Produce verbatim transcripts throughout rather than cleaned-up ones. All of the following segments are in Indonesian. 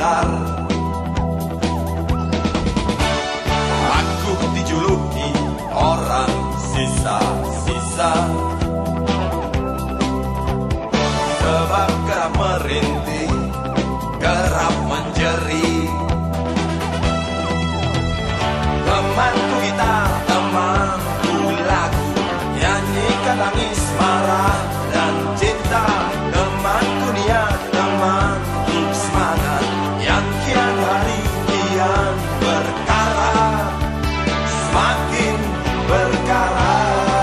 ular. Aku dijuluki orang sisa-sisa, sebab kerap merintih, kerap menjerit. Temanku gitar, temanku lagu, nyanyikan tangis, marah, dan cinta. Temanku niat, temanku semangat, yang kian hari kian berkara, semakin berkara.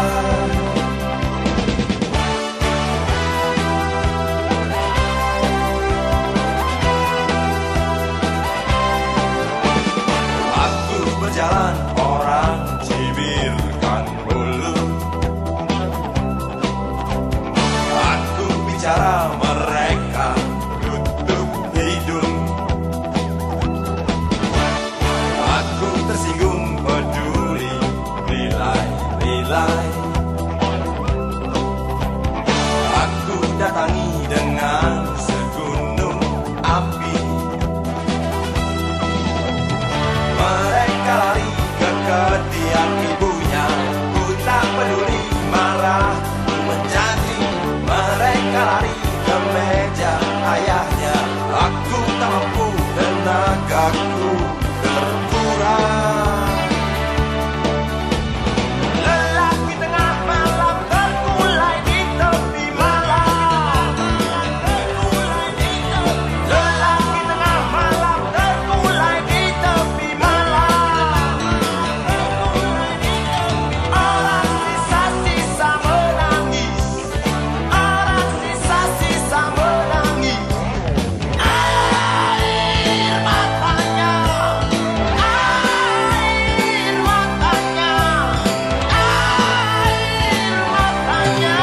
Aku berjalan, orang cibirkan bulu. Aku bicara, mereka tutup hidung. Aku tersinggung, peduli, rilai-rilai. Aku datangi dengan segunung api. Mereka lari ke ketiak ibunya, ku tak peduli, marah, ku mencaci. Mereka lari ke meja ayahnya, aku tak mampu, tenagaku terkurang. Lelaki tengah malam terkulai di tepi malam. Lelaki tengah malam terkulai di tepi malam. Orang sisa-sisa menangis, orang sisa-sisa menangis. Air matanya, air matanya, air matanya.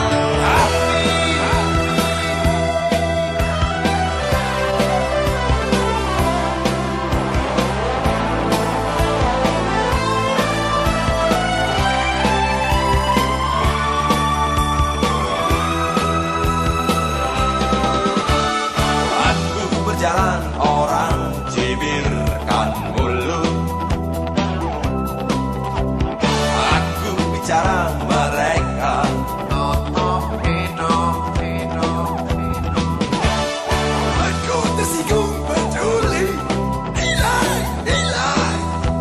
Aku berjalan, orang cibirkan mulut. Aku bicara, mereka aku tersinggung, peduli, nilai, nilai.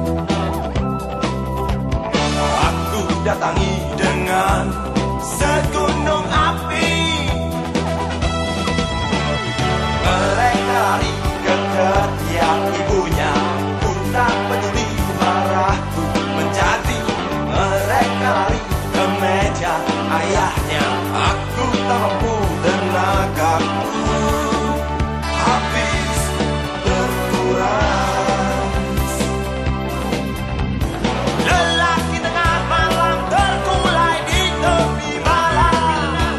Aku datangi dengan segunung api. Mereka lari ke ketiak ibunya, ku tak peduli, marah, ku mencaci. Mereka lari ke meja ayahnya, aku tak mampu, tenagaku habis berkurang. Lelaki tengah malam terkulai di tepi malam.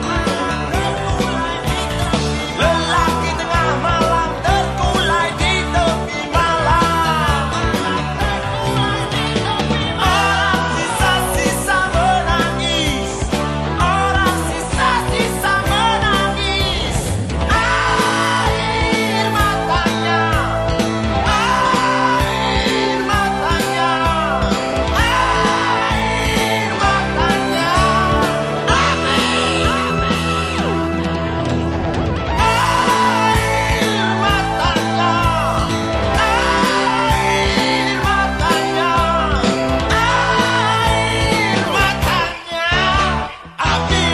Lelaki tengah malam terkulai di tepi malam. Orang sisa-sisa menangis, orang sisa-sisa menangis. Air matanya, air matanya, air matanya. Air matanya, air matanya, air matanya. Api.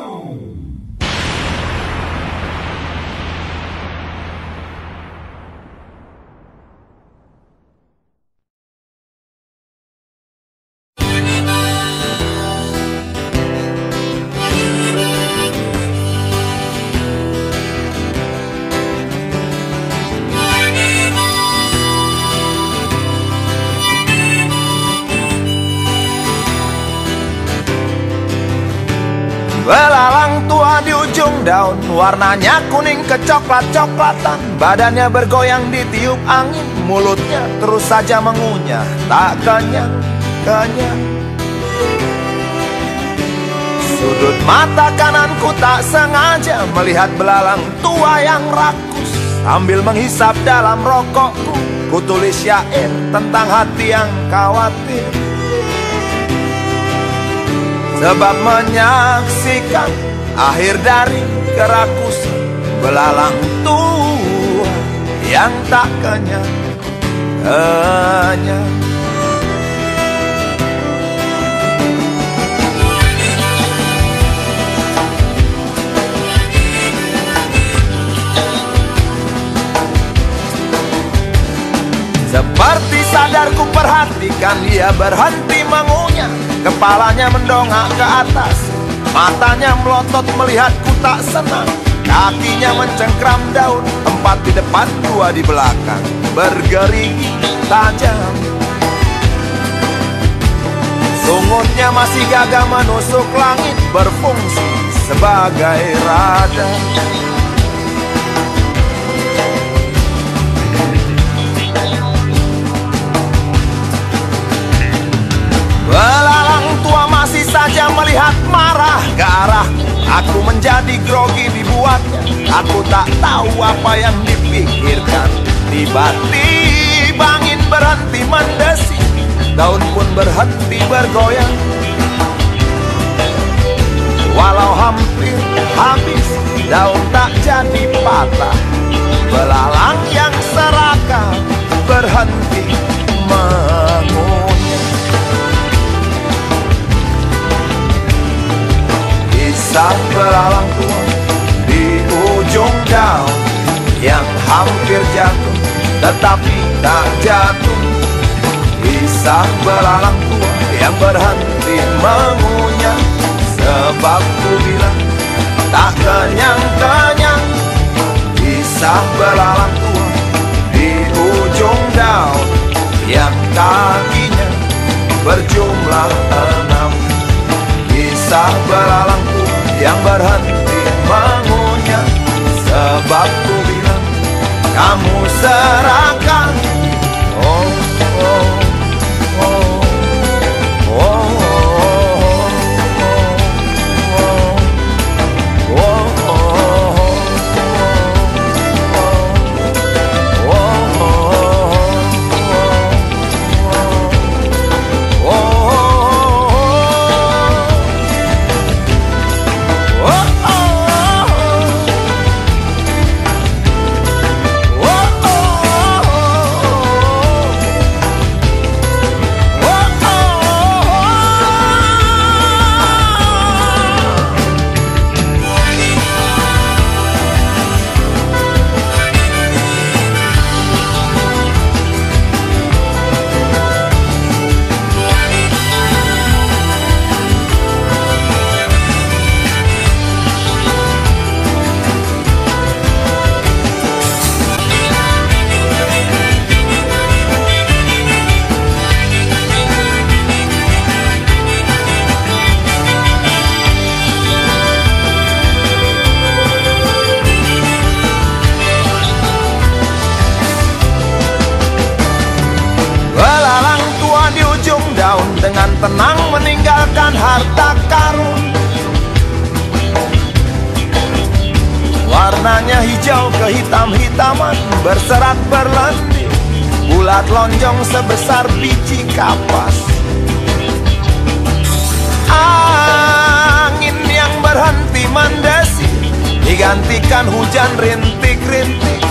Belalang tua di ujung daun, warnanya kuning kecoklat-coklatan. Badannya bergoyang ditiup angin, mulutnya terus saja mengunyah, tak kenyang-kenyang. Sudut mata kananku tak sengaja melihat belalang tua yang rakus. Sambil menghisap dalam rokokku, ku tulis syair tentang hati yang khawatir. Sebab menyaksikan akhir dari kerakusan belalang tua yang tak kenyang kenyang. Seperti sadar ku perhatikan dia berhenti mengunyah, kepalanya mendongak ke atas, matanya melotot melihatku tak senang. Kakinya mencengkram daun, empat di depan, dua di belakang, bergerigi tajam. Sungutnya masih gagah menusuk langit, berfungsi sebagai radar. Belalang tua masih saja melihat marah ke arah. Aku menjadi grogi dibuatnya. Aku tak tahu apa yang dipikirkan. Tiba-tiba angin berhenti mendesi, daun pun berhenti bergoyang. Walau hampir habis, daun tak jadi patah. Belalang yang serakah berhenti mengunyah. Kisah belalang tua di ujung daun yang hampir jatuh tetapi tak jatuh. Kisah belalang tua yang berhenti mengunyah. Sebab ku bilang tak kenyang-kenyang. Kisah belalang tua di ujung daun yang kakinya berjumlah enam. Kisah belalang tua yang berhenti mengunyah. Sebab ku bilang kamu serakah. Oh, oh, oh, oh, dengan tenang meninggalkan harta karun. Warnanya hijau kehitam-hitaman, berserat berlendir, bulat lonjong sebesar biji kapas. Angin yang berhenti mendesi digantikan hujan rintik-rintik.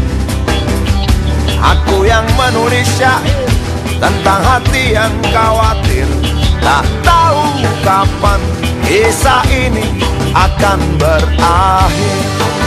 Aku yang menulis syair tentang hati yang khawatir, tak tahu kapan kisah ini akan berakhir.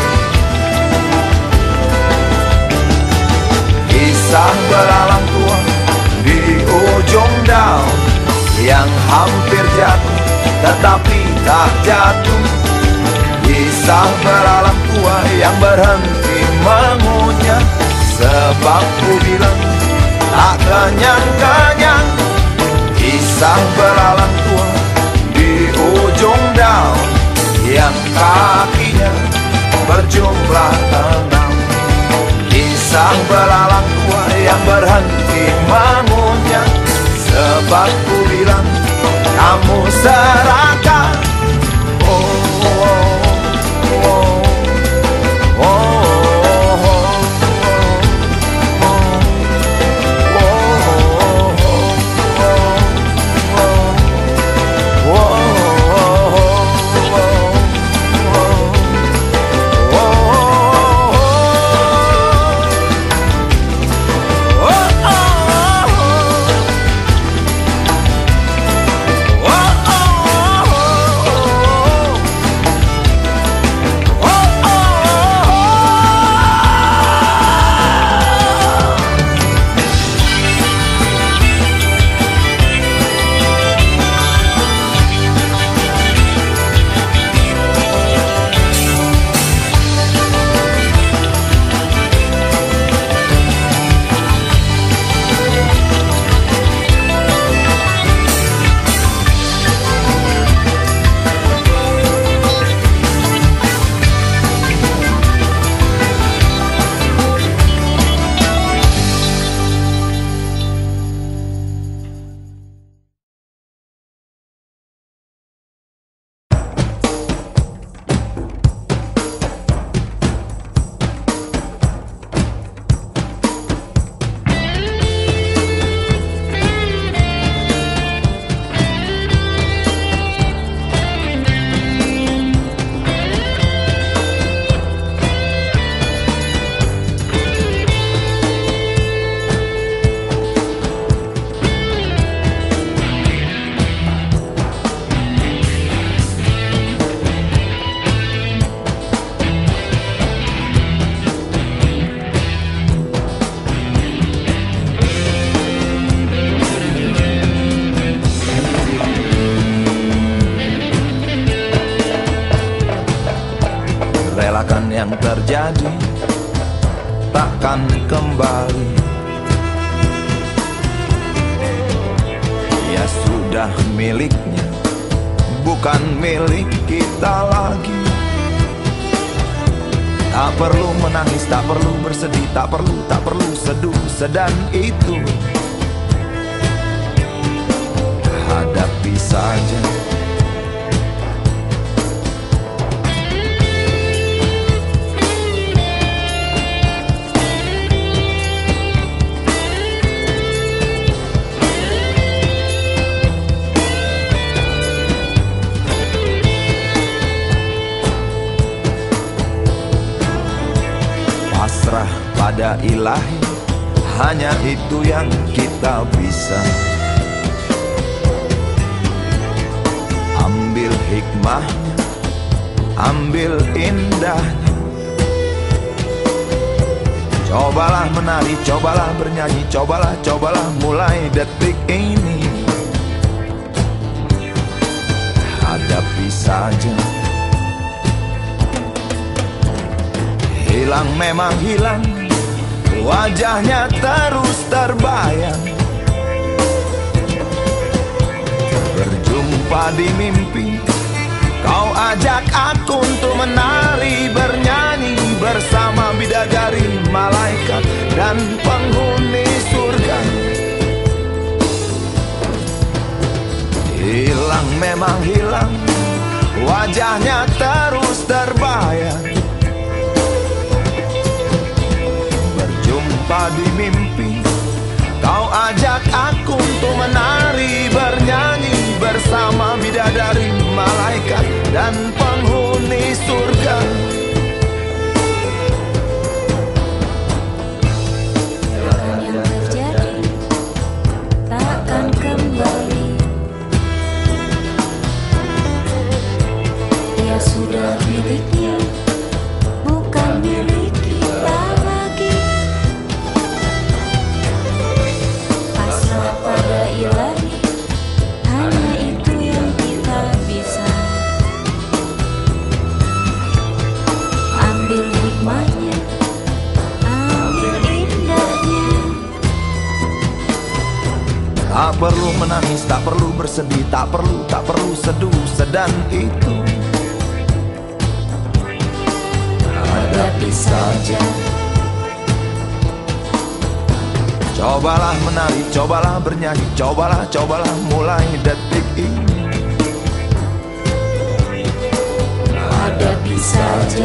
Kisah belalang tua di ujung daun yang hampir jatuh tetapi tak jatuh. Kisah belalang tua yang berhenti mengunyah. Sebab ku bilang tak kenyang-kenyang. Kisah belalang tua di ujung daun yang kakinya berjumlah enam. Kisah belalang tua yang berhenti mengunyah. Sebab ku bilang kamu serakah. Oh, oh, oh, oh, oh, oh. terjadi takkan kembali. Ya sudah miliknya, bukan milik kita lagi. Tak perlu menangis, tak perlu bersedih, tak perlu, tak perlu seduh sedan itu. Hadapi saja. Pasrah pada ilahi, hanya itu yang kita bisa. Ambil hikmahnya, ambil indahnya. Cobalah menari, cobalah bernyanyi, cobalah, cobalah mulai detik ini. Hadapi saja. Hilang memang hilang, wajahnya terus terbayang. Berjumpa di mimpi, kau ajak aku untuk menari, bernyanyi bersama bidadari, malaikat dan penghuni surga. Hilang memang hilang, wajahnya terus terbayang. Berjumpa di mimpi, kau ajak aku untuk menari, bernyanyi bersama bidadari, malaikat dan penghuni surga. Apa yang terjadi takkan kembali. Dia sudah miliknya, bukan milik kita lagi. Pasrah pada ilahi, hanya itu yang kita bisa. Ambil hikmahnya, ambil indahnya. Tak perlu menangis, tak perlu bersedih, tak perlu, tak perlu seduh sedan itu. Hadapi saja. Cobalah menari, cobalah bernyanyi, cobalah, cobalah mulai detik ini. Hadapi saja.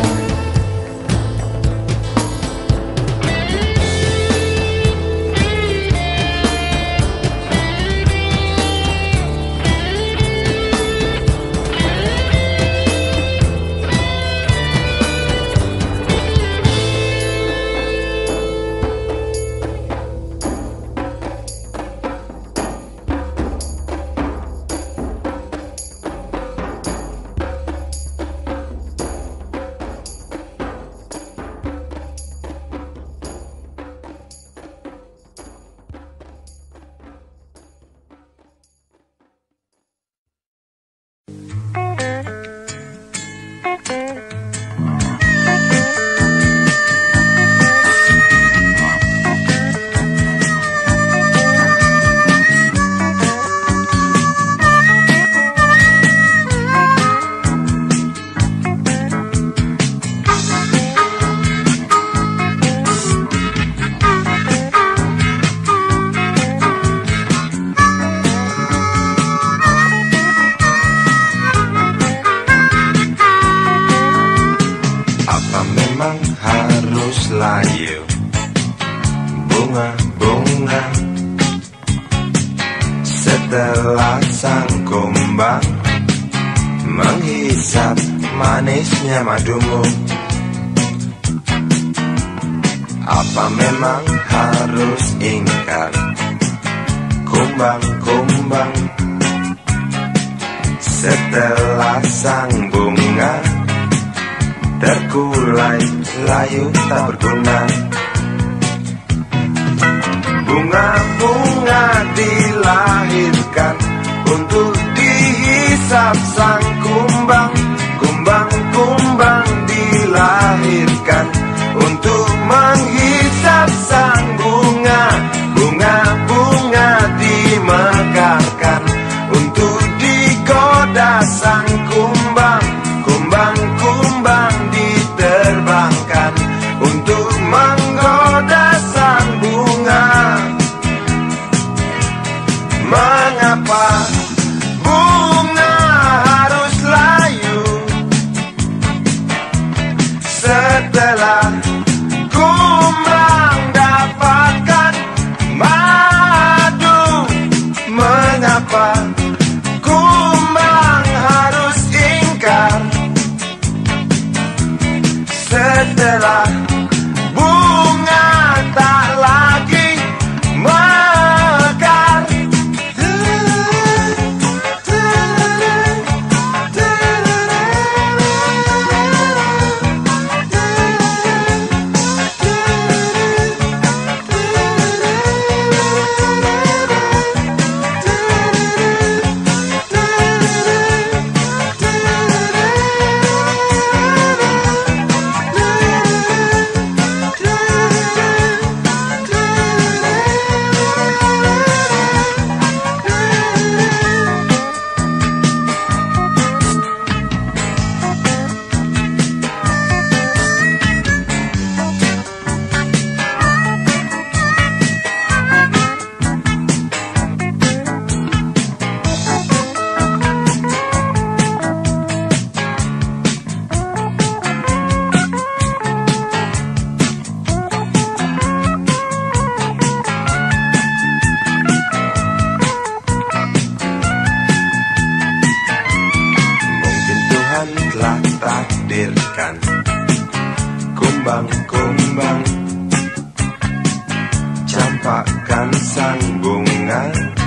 layu bunga-bunga setelah sang kumbang menghisap manisnya madumu. Apa memang harus ingkar kumbang-kumbang setelah sang bunga terkulai layu tak berguna? Bunga-bunga dilahirkan untuk dihisap sang kumbang. Kumbang-kumbang dilahirkan campakkan sang bunga,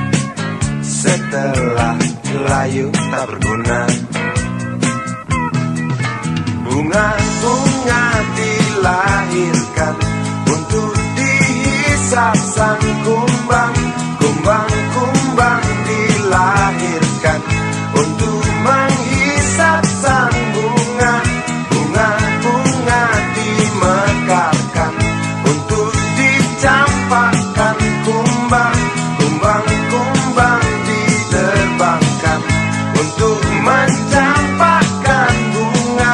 setelah layu tak berguna. Bunga-bunga dilahirkan untuk dihisap sang kumbang. Kumbang-kumbang dilahirkan untuk menghisap sang bunga. Bunga-bunga dimekarkan untuk dicampakkan kumbang. Kumbang-kumbang diterbangkan untuk mencampakkan bunga.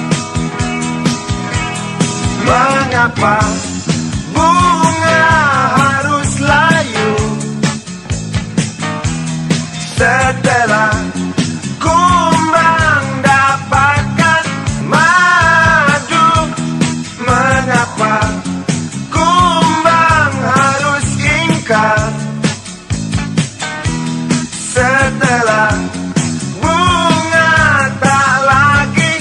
Mengapa bunga harus layu setelah kumbang dapatkan madu? Mengapa kumbang harus ingkar setelah bunga tak lagi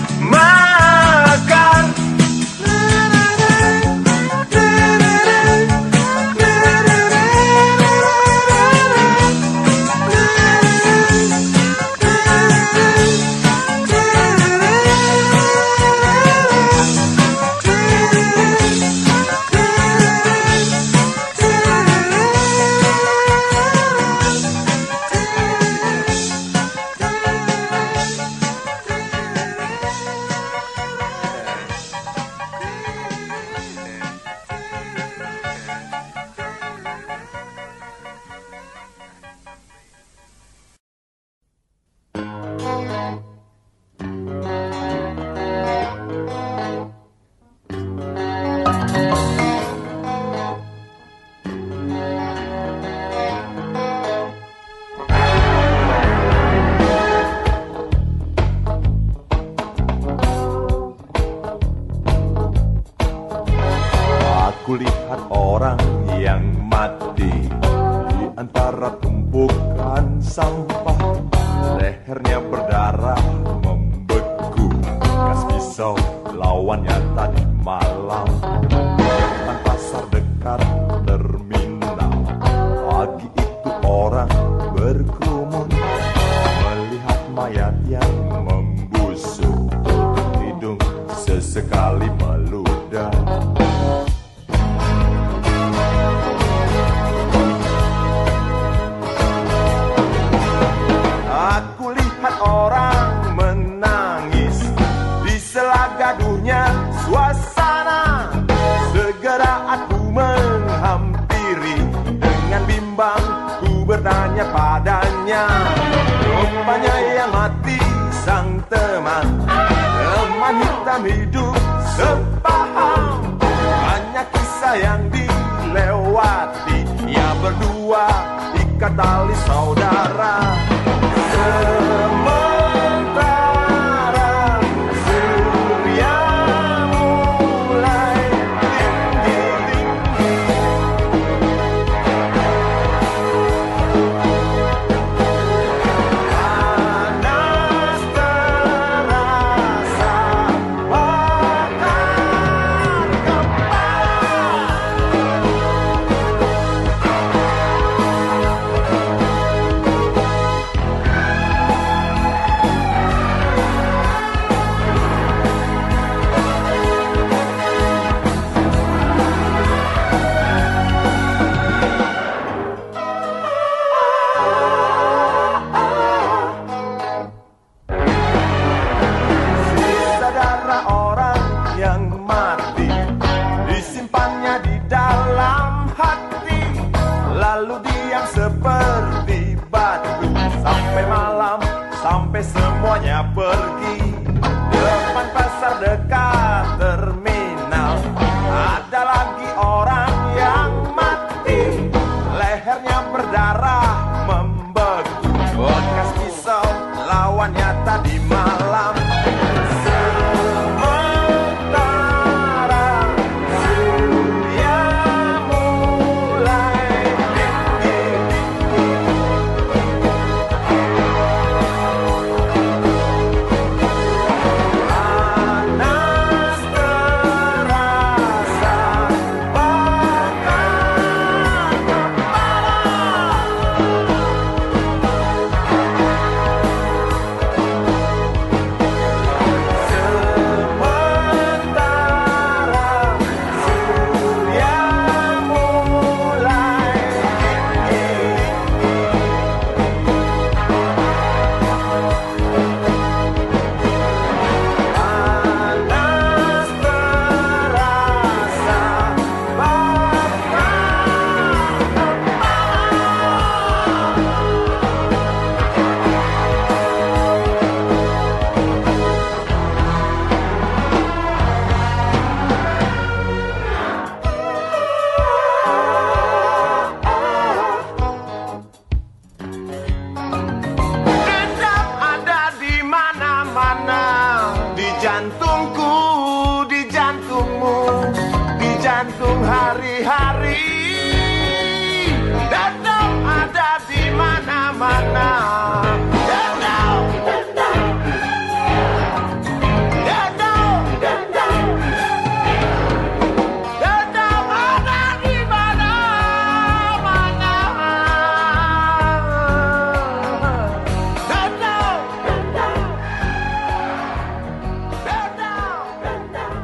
mekar? Aku lihat orang yang mati di antara tumpukan sampah. Lehernya berdarah membeku, bekas pisau lawannya tadi malam. Depan pasar dekat terminal, pagi itu orang berkerumun melihat mayat yang membusuk. Hidung sesekali meludah. Aku lihat orang menangis di sela gaduhnya suasana. Segera aku menghampiri dengan bimbang, ku bertanya padanya. Rupanya yang mati sang teman, teman hitam hidup sepaham. Banyak kisah yang dilewati, ya berdua ikat tali saudara. Sementara surya mulai tinggi-tinggi, panas terasa bakar kepala. Sisa darah orang yang mati disimpannya di dalam hati, lalu diam seperti batu sampai malam, sampai semuanya pergi. Depan pasar dekat terminal ada lagi orang yang mati, lehernya berdarah membeku, bekas pisau lawannya tadi malam. Sementara surya mulai tinggi-tinggi, pagi hari. Dendam ada di mana-mana. Dendam, dendam, dendam, dendam, dendam ada di mana-mana. Dendam, dendam, dendam, dendam.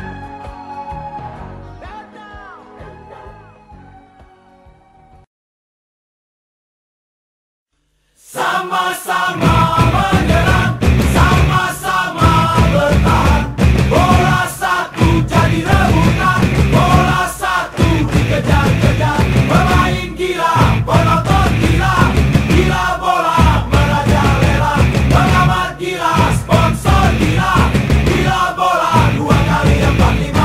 Sama-sama menyerang, sama-sama bertahan. Bola satu jadi rebutan, bola satu dikejar-kejar. Pemain gila, penonton gila, gila bola merajalela. Pengamat gila, sponsor gila, gila bola dua kali empat lima.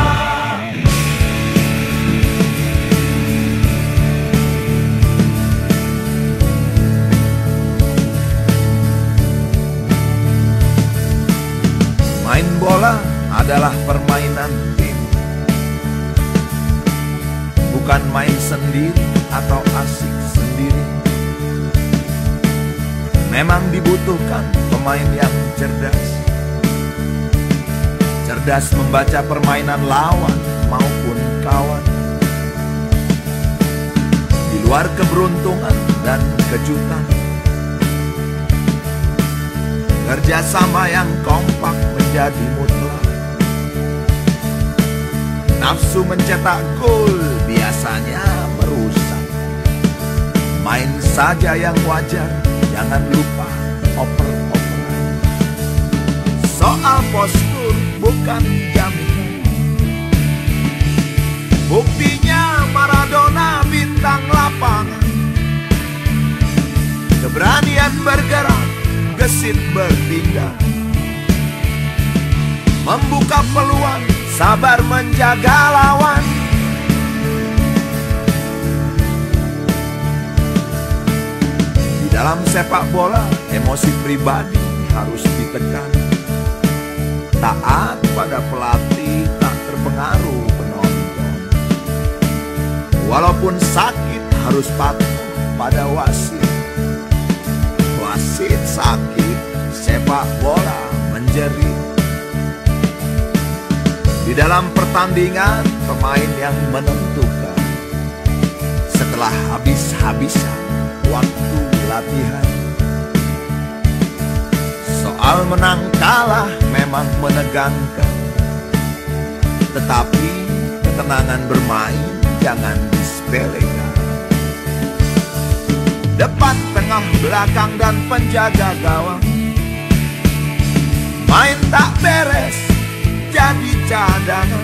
Main bola adalah permainan tim, bukan main sendiri atau asik sendiri. Memang dibutuhkan pemain yang cerdas, cerdas membaca permainan lawan maupun kawan. Di luar keberuntungan dan kejutan, kerjasama yang kompak menjadi mutlak. Nafsu mencetak gol biasanya merusak. Main saja yang wajar, jangan lupa oper-operan. Soal postur bukan jaminan. Buktinya Maradona bintang lapangan. Keberanian bergerak, gesit bertindak, membuka peluang, sabar menjaga lawan. Di dalam sepak bola, emosi pribadi harus ditekan. Taat pada pelatih, tak terpengaruh penonton. Walaupun sakit, harus patuh pada wasit. Wasit sakit, sepak bola menjerit. Di dalam pertandingan, pemain yang menentukan. Setelah habis-habisan waktu latihan, soal menang kalah memang menegangkan. Tetapi ketenangan bermain jangan disepelekan. Depan, tengah, belakang, dan penjaga gawang. Main tak beres, jadi cadangan.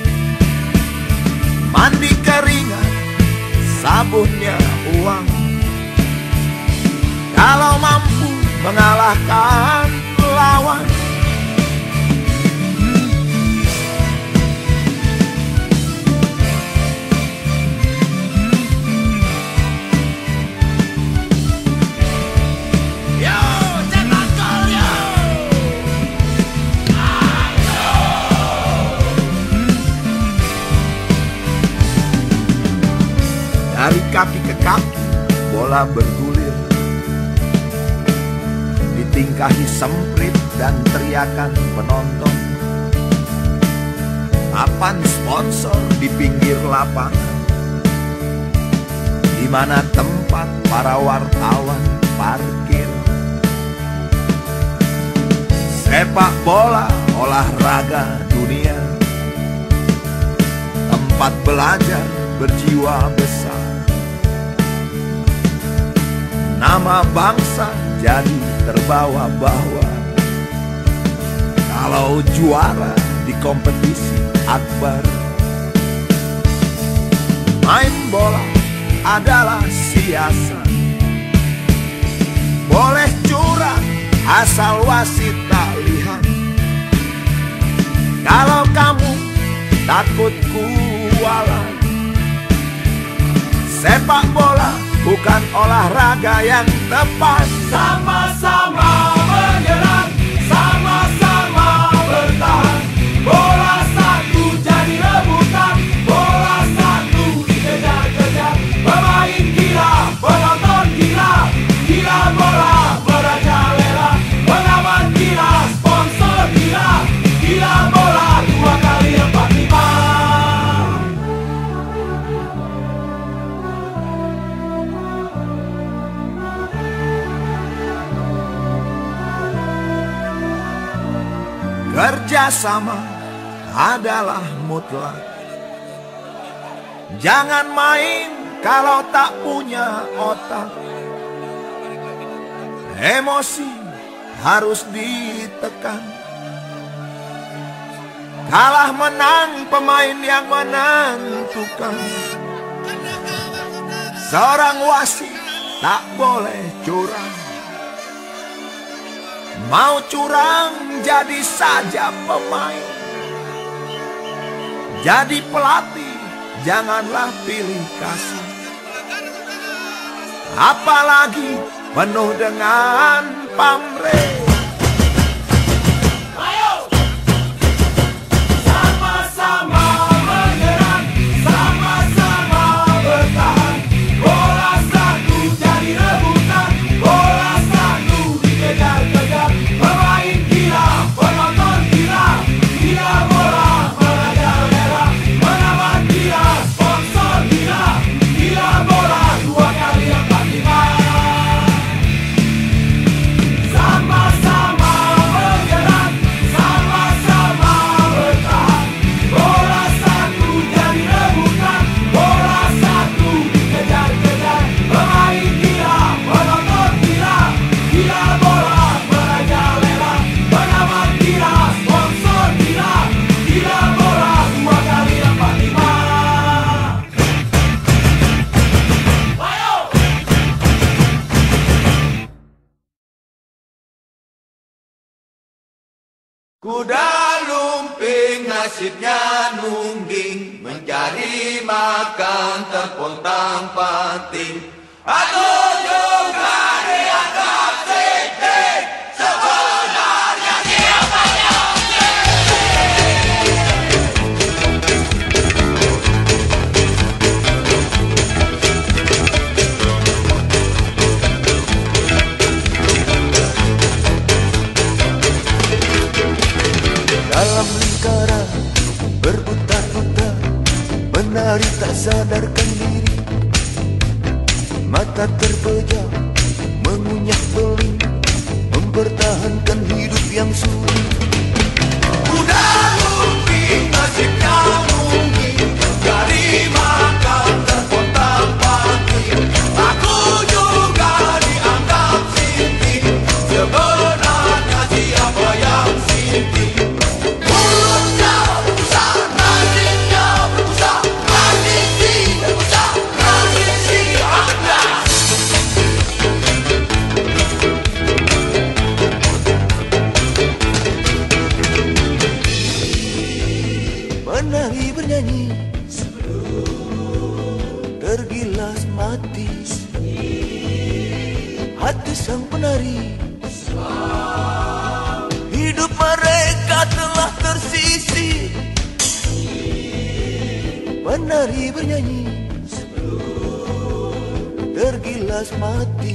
Mandi keringat, sabunnya uang. Kalau mampu mengalahkan lawan. Dari kaki ke kaki, bola bergulir. Ditingkahi semprit dan teriakan penonton. Papan sponsor di pinggir lapangan, di mana tempat para wartawan parkir. Sepak bola olahraga dunia, tempat belajar berjiwa besar. Nama bangsa jadi terbawa-bawa kalau juara di kompetisi akbar. Main bola adalah siasat, boleh curang asal wasit tak lihat. Kalau kamu takut kualat, sepak bola bukan olahraga yang tepat. Sama-sama menyerang, sama-sama bertahan. Bola satu jadi rebutan, bola satu Kerjasama adalah mutlak. Jangan main kalau tak punya otak. Emosi harus ditekan. Kalah menang pemain yang menentukan. Seorang wasit tak boleh curang. Mau curang jadi saja pemain. Jadi pelatih janganlah pilih kasih. Apalagi penuh dengan pamrih. Sama-sama menyerang, sama-sama bertahan. Bola satu jadi rebutan, bola satu dikejar-kejar. Pemain gila, penonton gila, gila bola merajalela. Pengamat gila, sponsor gila, gila bola dua kali empat lima. Sama-sama menyerang, sama-sama bertahan. Bola satu jadi rebutan, bola satu dikejar-kejar. Pemain gila, penonton gila, gila bola merajalela. Pengamat gila, sponsor gila, gila bola dua kali empat lima. Ayo! Kuda lumping nasibnya nungging, mencari makan terpontang-panting. Aku juga dianggap sinting, sebenarnya siapa yang dalam lingkaran berputar-putar, menari tak sadarkan diri. Mata terpejam, mengunyah beling, mempertahankan hidup yang sulit. Kuda lumping nasibnya mungkin, mencari makan terpontang-panting. Aku juga dianggap sinting, sebenarnya siapa yang sinting? Mulutnya berbesar, nantinya berbesar, tradisi berbesar, tradisi ada. Menari bernyanyi, tergilas mati. Hati sang penari, hidup mereka telah tersisih. Penari bernyanyi, tergilas mati.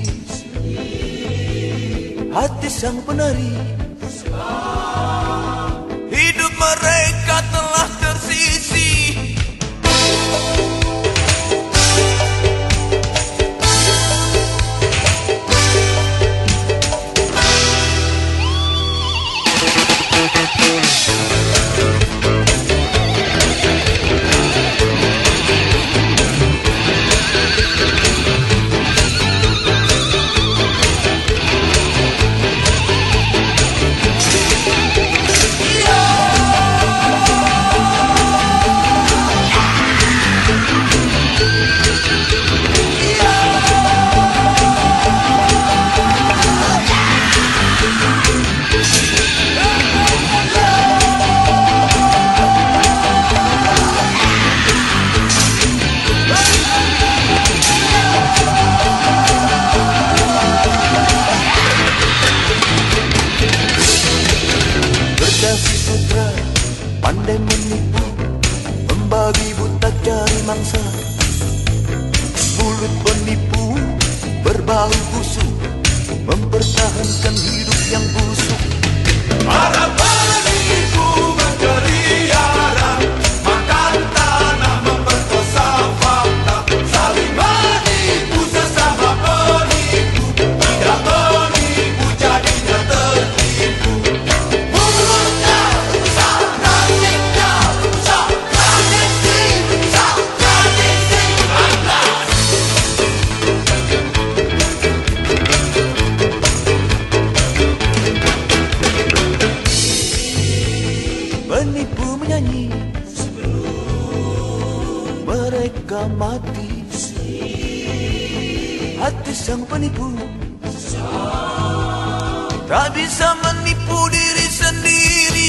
Hati sang penari, hidup mereka telah tersisih. Berdasi sutra, pandai menipu, membagi buta cari mangsa. Mulut penipu, berbau busuk, mempertahankan hidup yang busuk. Para penipu berkeliaran, makan tanah, memperkosa fakta, saling menipu sesama penipu, tidak menipu jadinya tertipu. Mulutnya mereka mati. Hati sang penipu tak bisa menipu diri sendiri.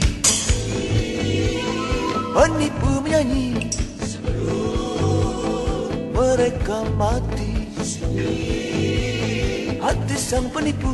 Penipu menyanyi mereka mati. Hati sang penipu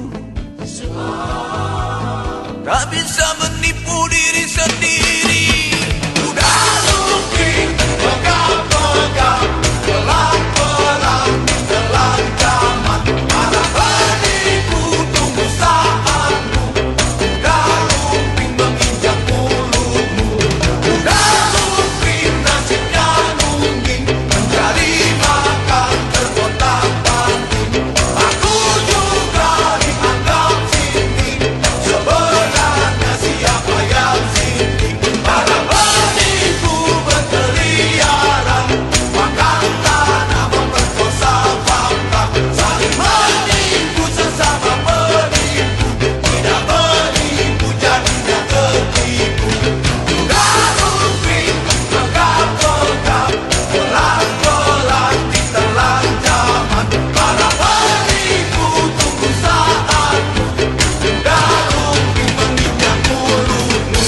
tak bisa menipu diri sendiri. Udah looking, pegang-pegang, pelan-pelan, telan zaman. Para penipu tunggu saatmu. Udah looking, menginjak mulutmu. Udah looking, nasibnya nungging, mencari makan terkotak-katik. Aku juga dianggap sinting, sebenarnya siapa yang sinting? Para penipu berkeliaran, makan tanah, memperkosa fakta, saling menipu sesama penipu, tidak menipu jadinya tertipu. Sudah looking, pegang-pegang, pelan-pelan ditelan zaman. Para penipu tunggu saatmu. Sudah looking, menginjak mulutmu.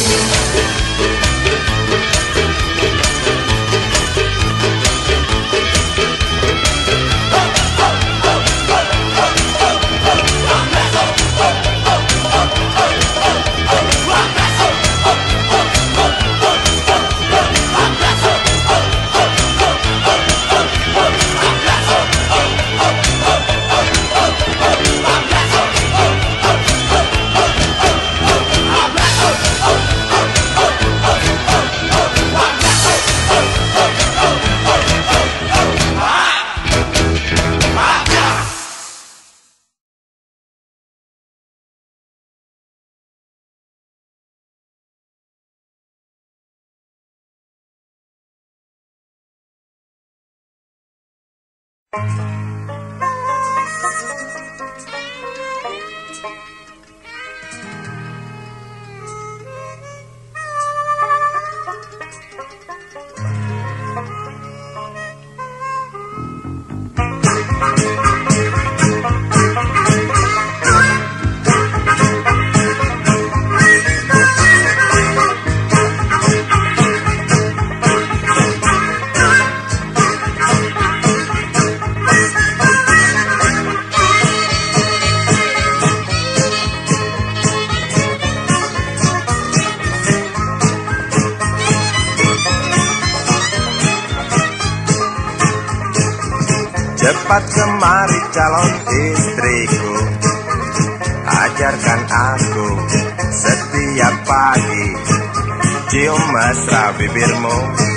Cepat kemari calon istriku, ajarkan aku setiap pagi cium mesra bibirmu.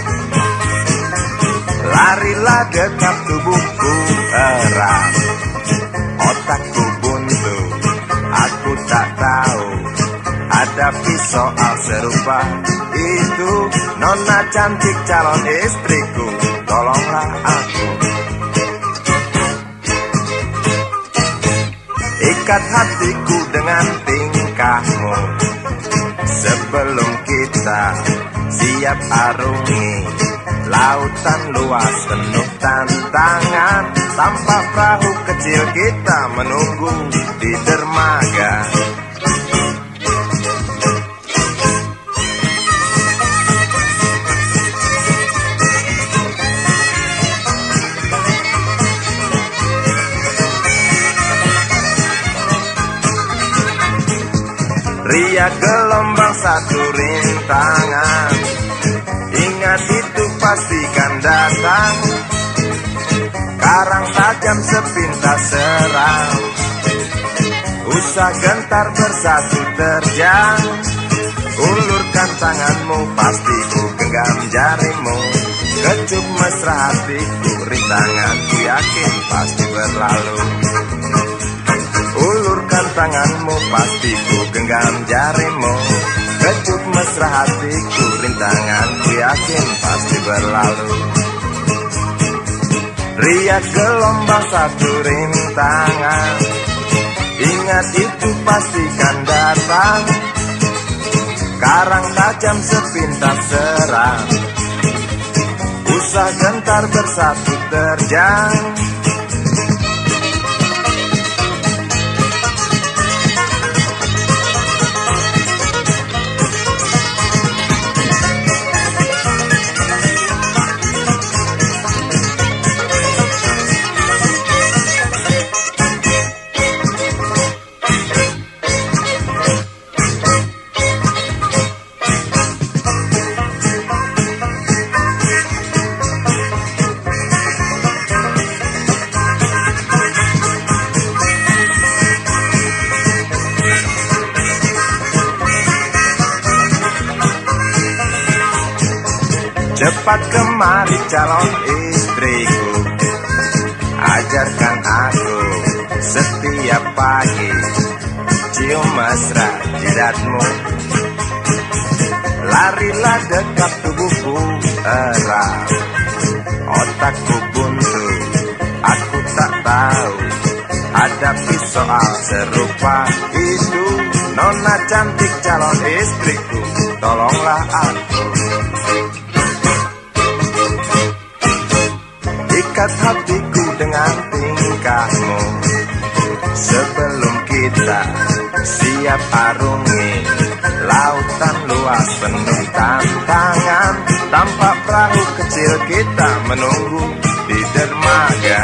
Larilah dekat tubuhku erat, otakku buntu, aku tak tahu hadapi soal serupa itu. Nona cantik calon istriku, tolonglah aku. Ikat hatiku dengan tingkahmu, sebelum kita siap arungi lautan luas penuh tantangan. Tanpa perahu kecil kita menunggu di dermaga. Ria gelombang satu rintangan, ingat itu pastikan datang. Karang tajam sepintas serang, usah gentar bersatu terjang. Ulurkan tanganmu, pasti ku genggam jarimu. Kecup mesra hatiku, rintanganku yakin pasti berlalu. Ulurkan tanganmu, pasti ku genggam jarimu. Kecup mesra hatiku, rintanganku yakin pasti berlalu. Riak gelombang satu rintangan, ingat itu pastikan datang. Karang tajam sepintas serang, Bangsa gentar bersatu terjang. Cepat kemari calon istriku, ajarkan aku setiap pagi cium mesra jidatmu. Larilah dekat tubuhku erat, otakku buntu, aku tak tahu hadapi soal serupa itu. Nona cantik calon istriku, tolonglah aku. Ikat hatiku dengan tingkahmu, sebelum kita siap arungi lautan luas penuh tantangan. Tampak perahu kecil kita menunggu di dermaga.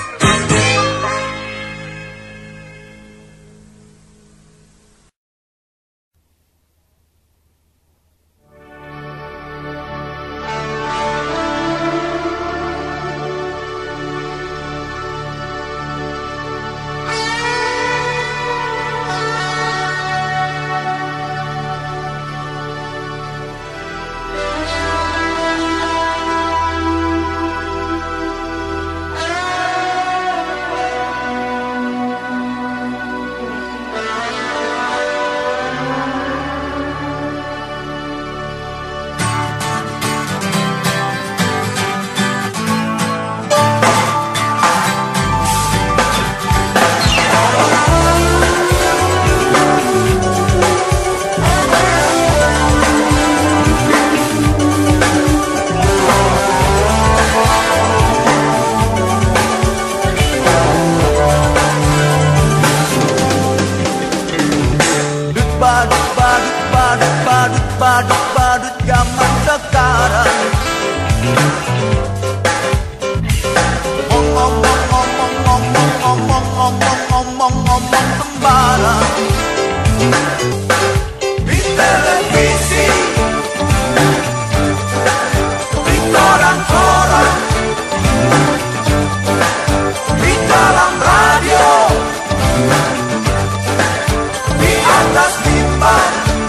badut-badut zaman sekarang. Ngomong-ngomong-ngomong-ngomong-ngomong-ngomong sembarang. Di televisi, di koran-koran, di dalam radio, di atas mimbar.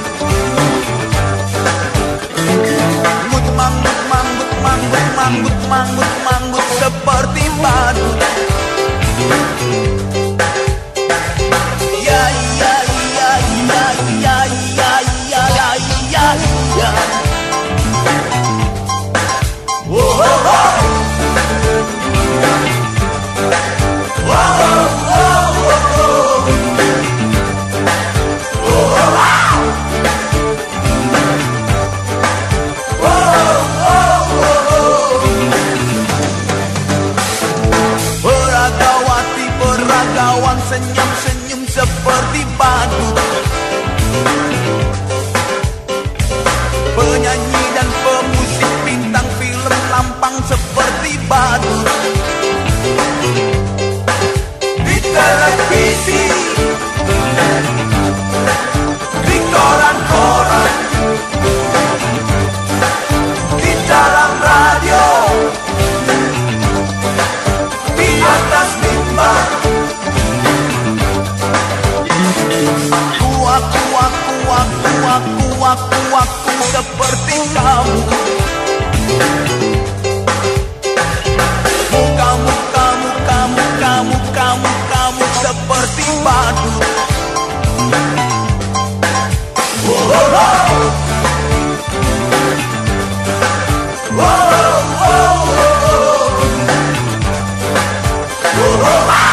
Manggut, manggut, manggut, manggut, manggut, manggut seperti badut. Ya, ya, ya, ya, ya, ya, ya, ya, ya, ya. Oh, oh, oh. Oh, oh, oh, oh. Kawan senyum-senyum seperti badut. Penyanyi dan pemusik bintang film lampang seperti badut. Di televisi, di koran-koran, di dalam radio, di atas mimbar. Aku, aku, aku, aku, aku, aku seperti kamu. Kamu, kamu, kamu, kamu, kamu, kamu seperti badut. Oh, oh, oh. Oh, oh, oh, oh. Oh, oh, oh.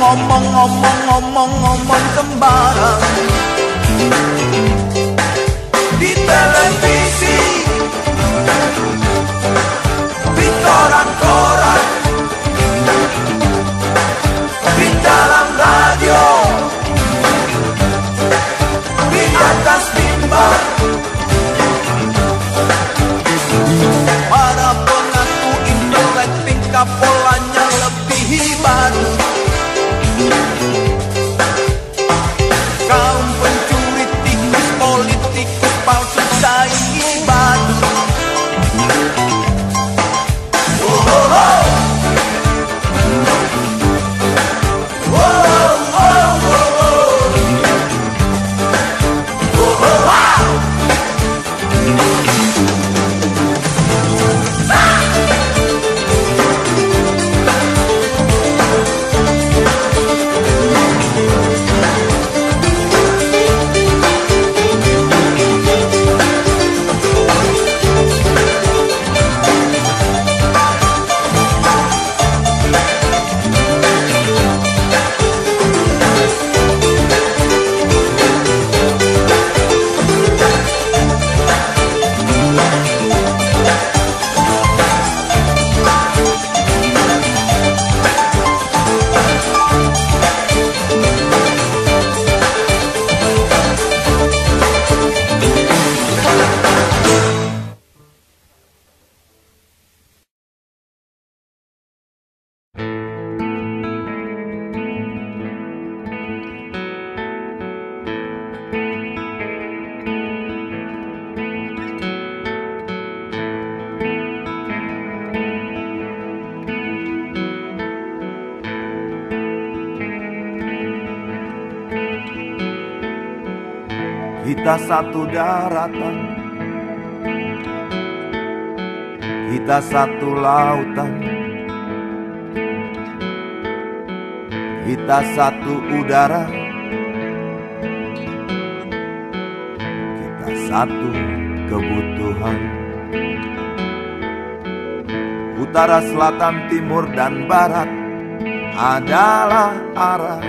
ngomong-ngomong-ngomong-ngomong sembarang. Di televisi, di koran-koran, di dalam radio, di atas mimbar, para pengaku intelek tingkah polanya lebih hebat. Kaum pencuri tikus, politikus palsu saingi batu. Oh, oh, oh. Oh, oh, oh, oh. Oh, oh, wow. Kita satu daratan, kita satu lautan, kita satu udara, kita satu kebutuhan. Utara, selatan, timur, dan barat adalah arah.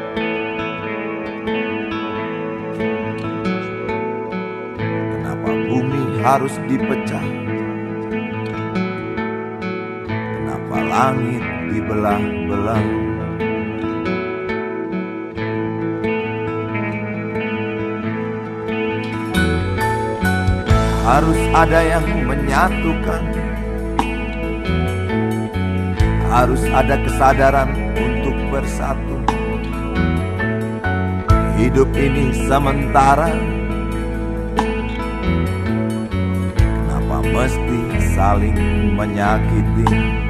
Harus dipecah. Kenapa langit dibelah-belah? Harus ada yang menyatukan. Harus ada kesadaran untuk bersatu. Hidup ini sementara, mesti saling menyakiti.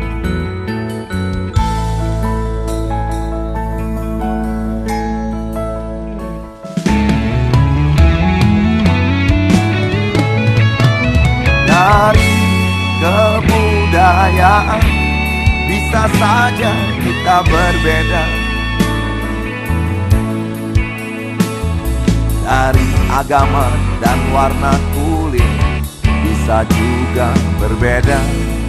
Dari kebudayaan bisa saja kita berbeda. Dari agama dan warna kulit bisa juga berbeda.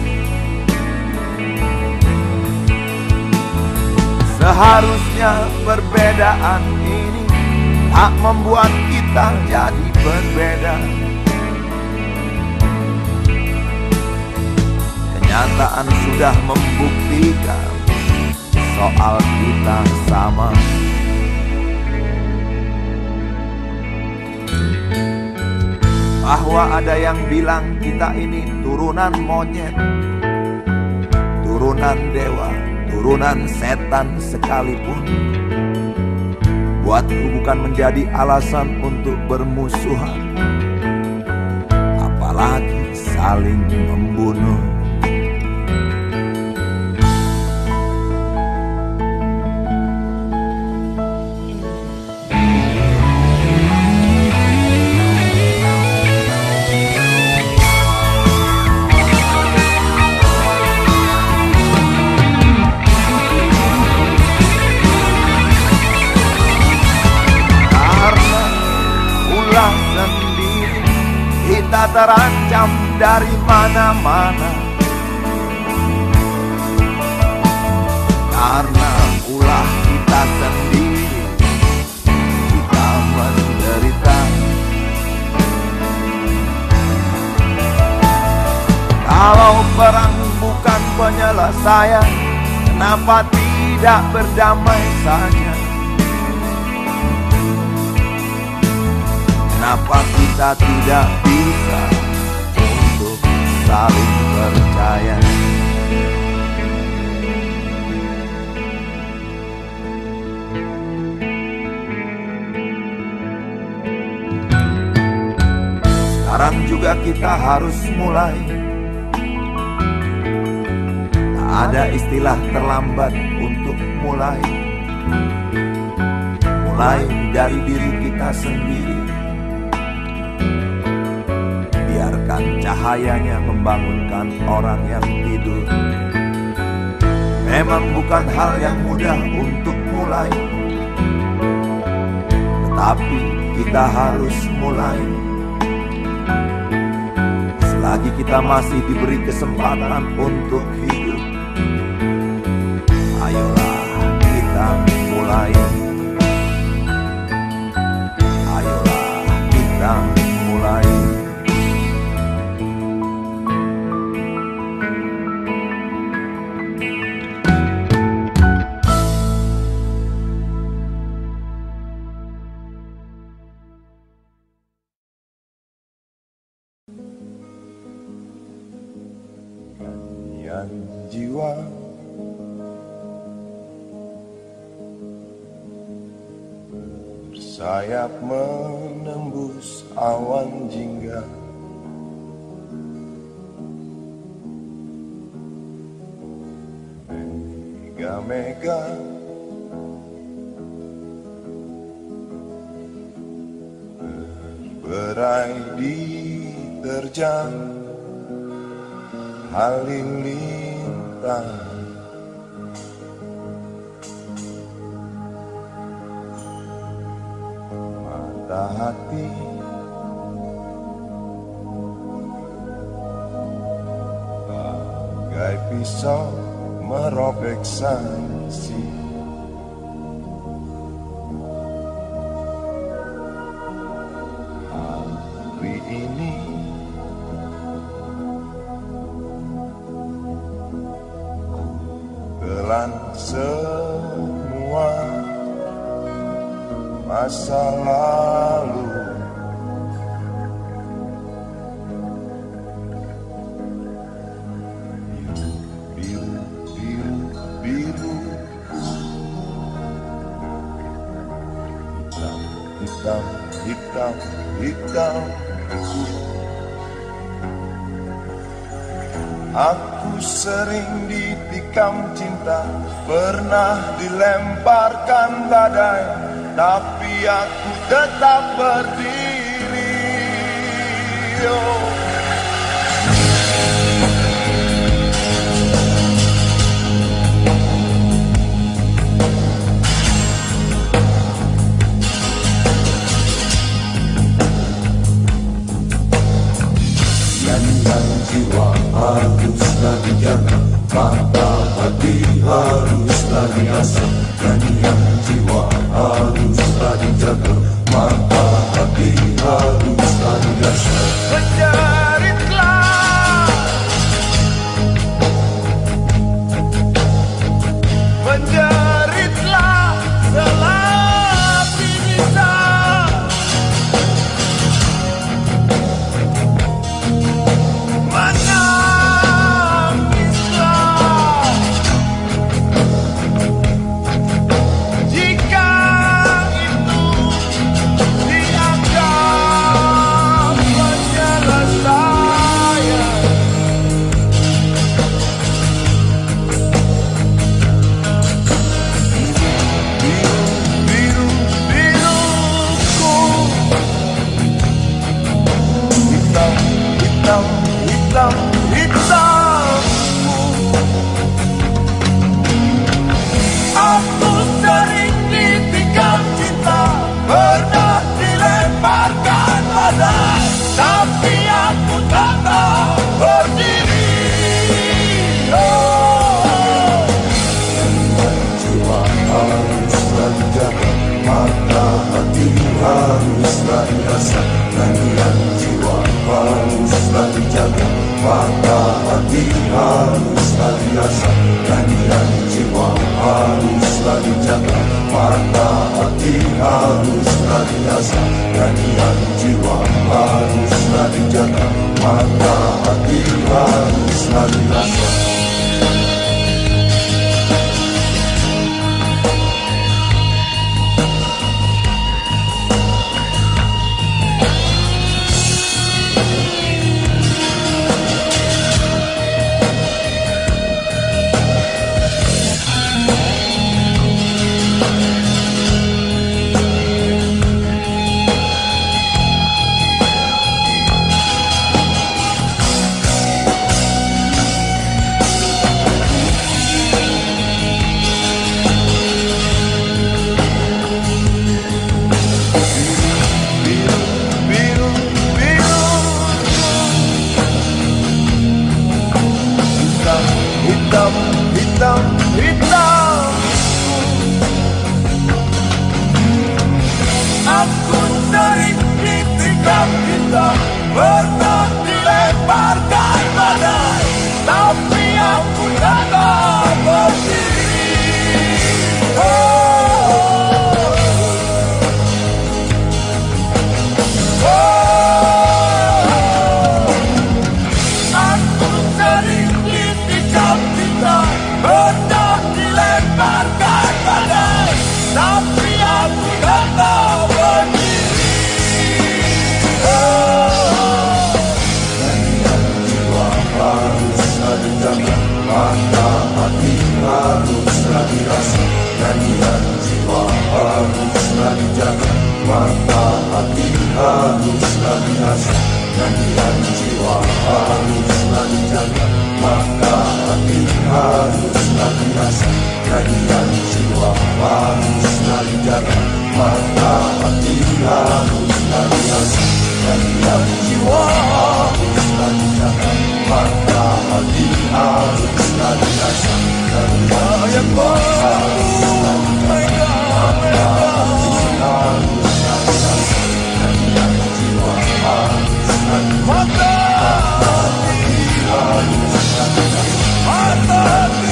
Seharusnya perbedaan ini tak membuat kita jadi berbeda. Kenyataan sudah membuktikan soal kita sama. Bahwa ada yang bilang kita ini turunan monyet, turunan dewa, turunan setan sekalipun. Buatku bukan menjadi alasan untuk bermusuhan, apalagi saling membunuh. Sendiri kita terancam dari mana-mana, karena ulah kita sayang, kenapa tidak berdamai saja? Kenapa kita tidak bisa untuk saling percaya? Sekarang juga kita harus mulai. Tak ada istilah terlambat untuk mulai. Mulai dari diri kita sendiri. Biarkan cahayanya membangunkan orang yang tidur. Memang bukan hal yang mudah untuk mulai, tetapi kita harus mulai. Selagi kita masih diberi kesempatan untuk hidup, ayolah kita mulai. Ayolah kita mulai. Jiwa bersayap menembus awan jingga, mega-mega berberai diterjang halilintar. Mata hati bagai pisau merobek sanksi. Hari ini telan semua masa lalu. Biru, biru, biru, hitam, hitam, hitam, hitam. Aku sering ditikam cinta, pernah dilemparkan badai, tapi aku tetap berdiri. Oh. Jiwa haruslah dijaga, mata hati haruslah diasah. Nyanyian jiwa haruslah dijaga, mata hati haruslah diasah. Menjeritlah, menjeritlah selagi bisa. Stop. mata hati haruslah diasah, nyanyian jiwa haruslah dijaga, mata hati haruslah diasah. Hitam, hitam, hitam. Aku dari ketika kita pernah dilemparkan badai, tapi aku tetap berdiri. Oh, oh. Aku dari ketika kita pernah dilemparkan badai, tapi aku tetap berdiri. Oh, Nyanyian jiwa haruslah dijaga, mata hati haruslah dirasa, nyanyian jiwa haruslah dijaga, mata hati haruslah dirasa, nyanyian jiwa haruslah dijaga, mata hati haruslah dirasa, nyanyian jiwa haruslah dijaga, mata hati haruslah dirasa, nyanyian jiwa haruslah dijaga, mata hati haruslah dirasa, nyanyian jiwa haruslah dijaga, mata hati haruslah dirasa, nyanyian jiwa haruslah dijaga, mata hati haruslah dirasa, mata hati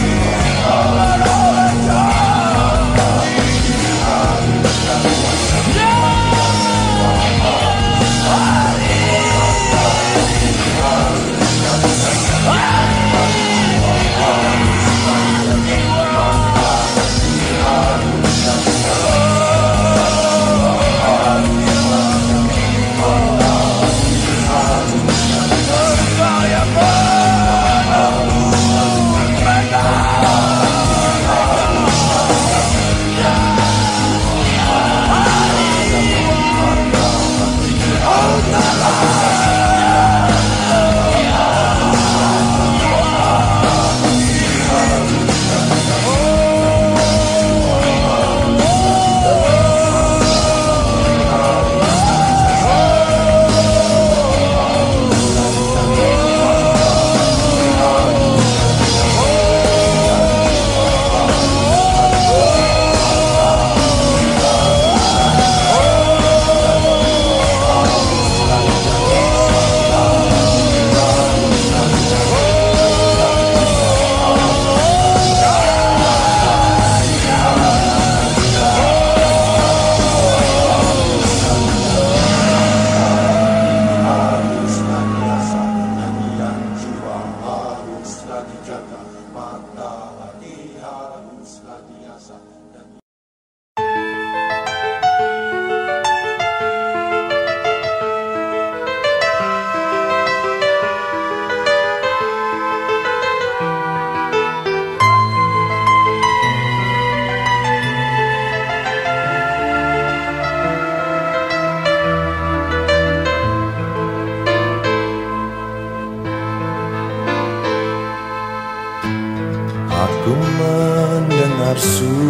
Aku mendengar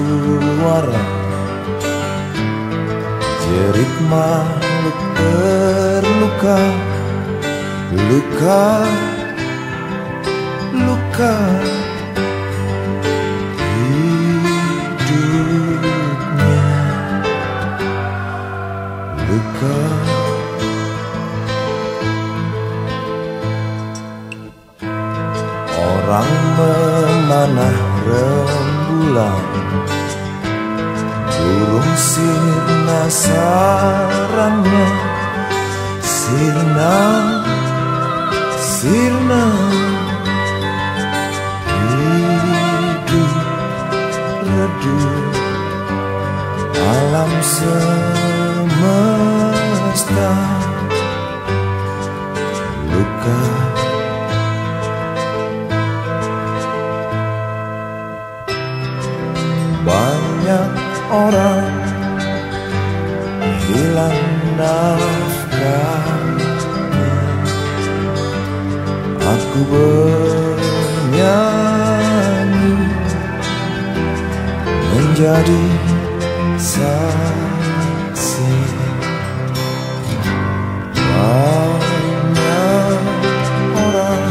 suara jerit makhluk terluka, luka, luka hidupnya, luka. Orang memanah rembulan, burung sirna sarangnya, sirna, sirna, hidup redup alam semesta, luka. Banyak orang hilang nafkahnya, aku bernyanyi menjadi saksi. Banyak orang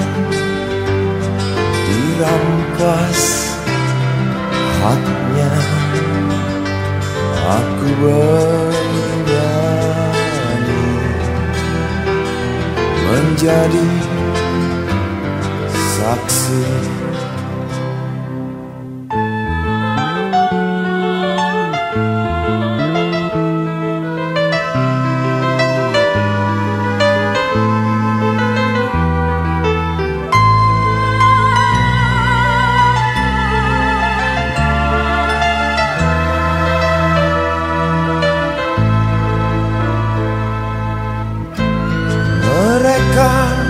dirampas haknya, aku bernyanyi menjadi saksi. Mereka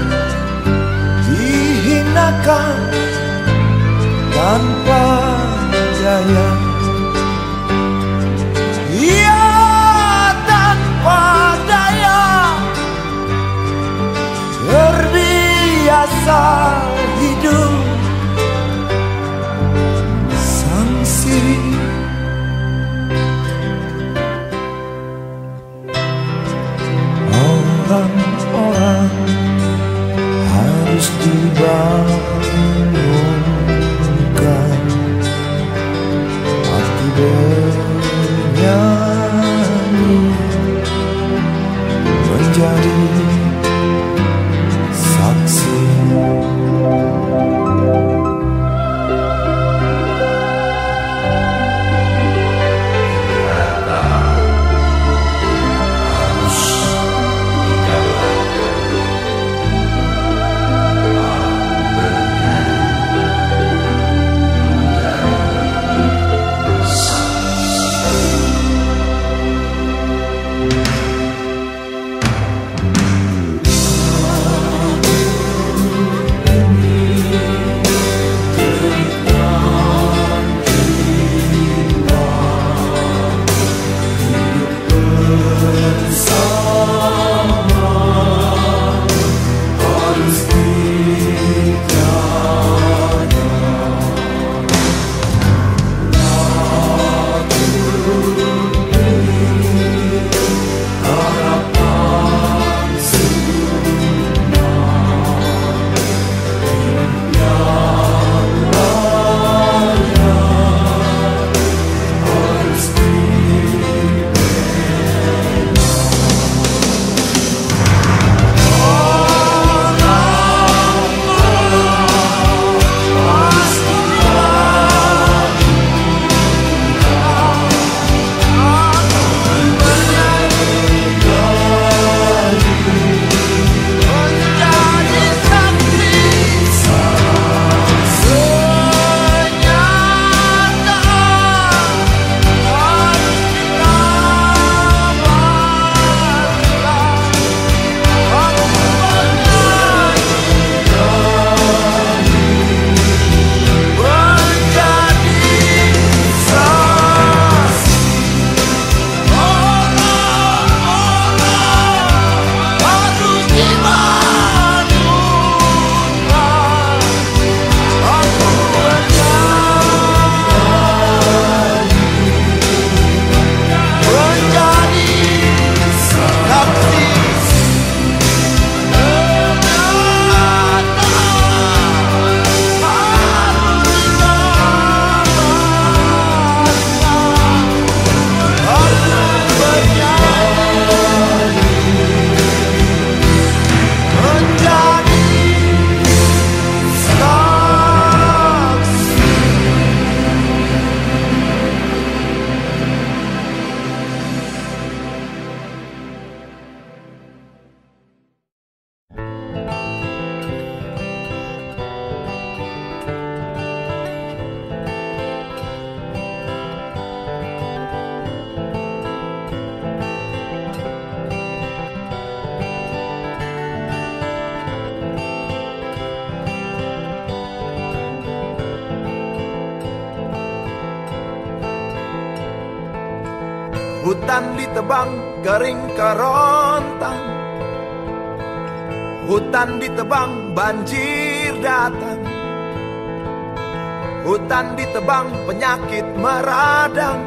dihinakan tanpa daya, ia tanpa daya, terbiasa hidup sanksi. Orang-orang harus dibangunkan, aku bernyanyi menjadi saksi. Hutan ditebang kering kerontang, hutan ditebang banjir datang, hutan ditebang penyakit meradang.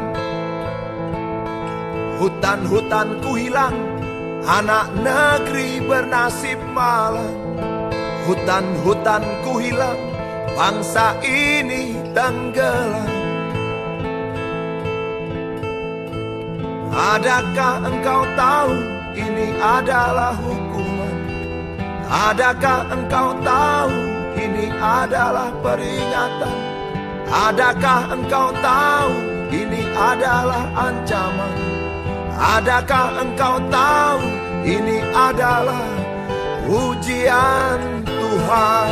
Hutan-hutanku hilang, anak negeri bernasib malang. Hutan-hutanku hilang, bangsa ini tenggelam. Adakah engkau tahu ini adalah hukuman? Adakah engkau tahu ini adalah peringatan? Adakah engkau tahu ini adalah ancaman? Adakah engkau tahu ini adalah ujian Tuhan?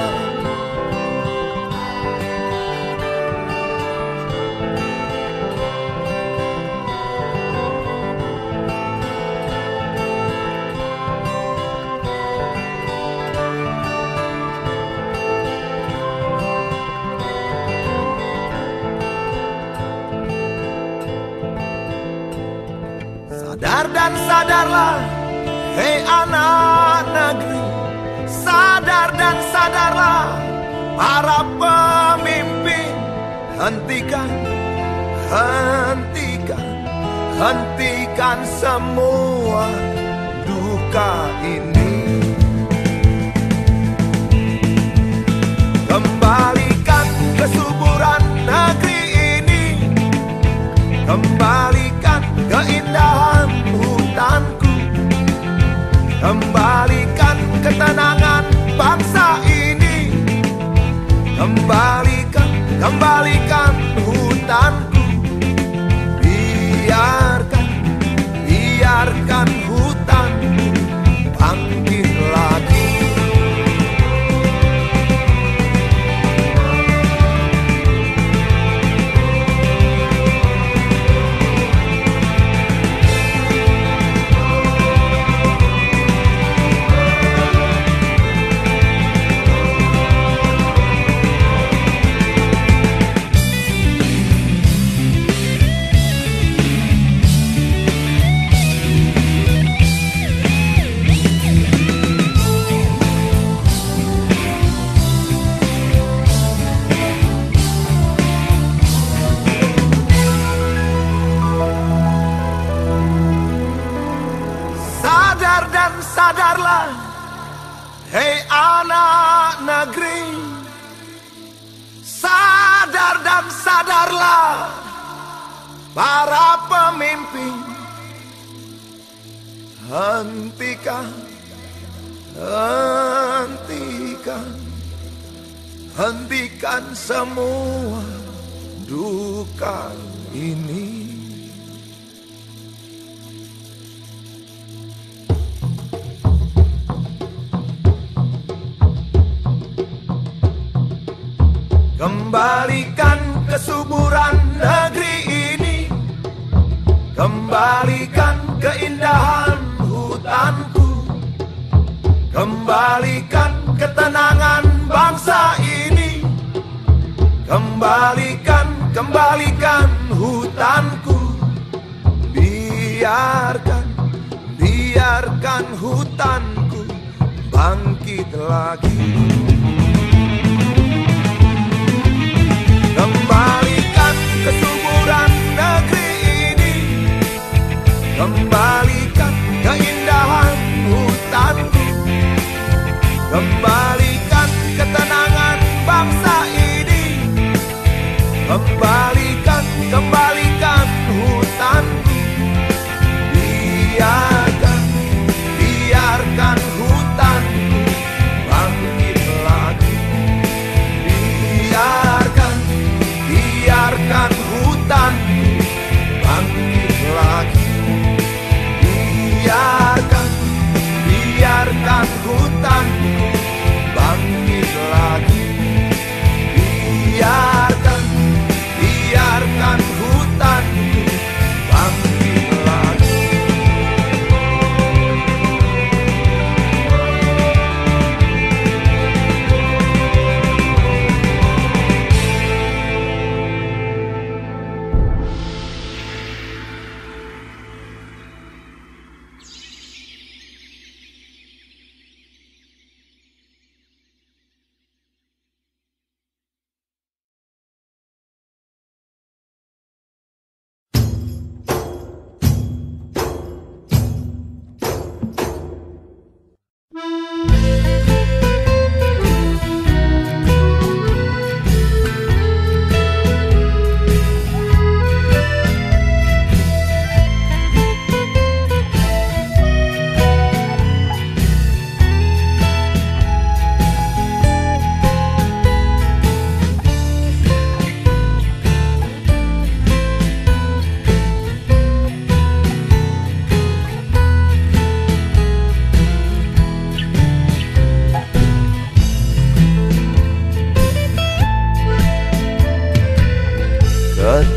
Sadar dan sadarlah, hei anak negeri. Sadar dan sadarlah, para pemimpin. Hentikan, hentikan, hentikan semua duka ini. Kembalikan kesuburan negeri ini. Kembalikan keindahan hutanku. Kembalikan ketenangan bangsa ini. Kembalikan, kembalikan hutanku. Biarkan, biarkan hutanku bangkit lagi. Sadarlah, hei anak negeri. Sadar dan sadarlah, para pemimpin. Hentikan, hentikan, hentikan semua duka ini. Kembalikan kesuburan negeri ini. Kembalikan keindahan hutanku. Kembalikan ketenangan bangsa ini. Kembalikan, kembalikan hutanku. Biarkan, biarkan hutanku bangkit lagi. Kembalikan kesuburan negeri ini. Kembalikan keindahan hutanku. Kembalikan ketenangan bangsa ini. Kembalikan, kembalikan hutanku. Biarkan, biarkan hutanku bangkit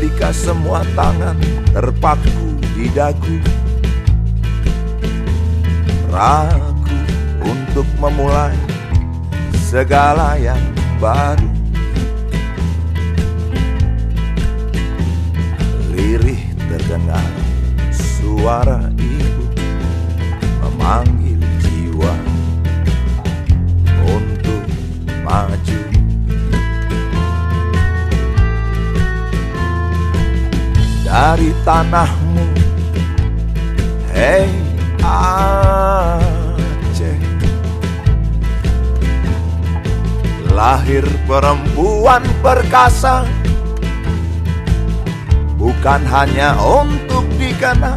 ketika semua tangan terpaku di dagu, ragu untuk memulai segala yang baru. Lirih terdengar suara ibu memanggil jiwa untuk maju. Dari tanahmu, hei Aceh, lahir perempuan perkasa, bukan hanya untuk dikenang,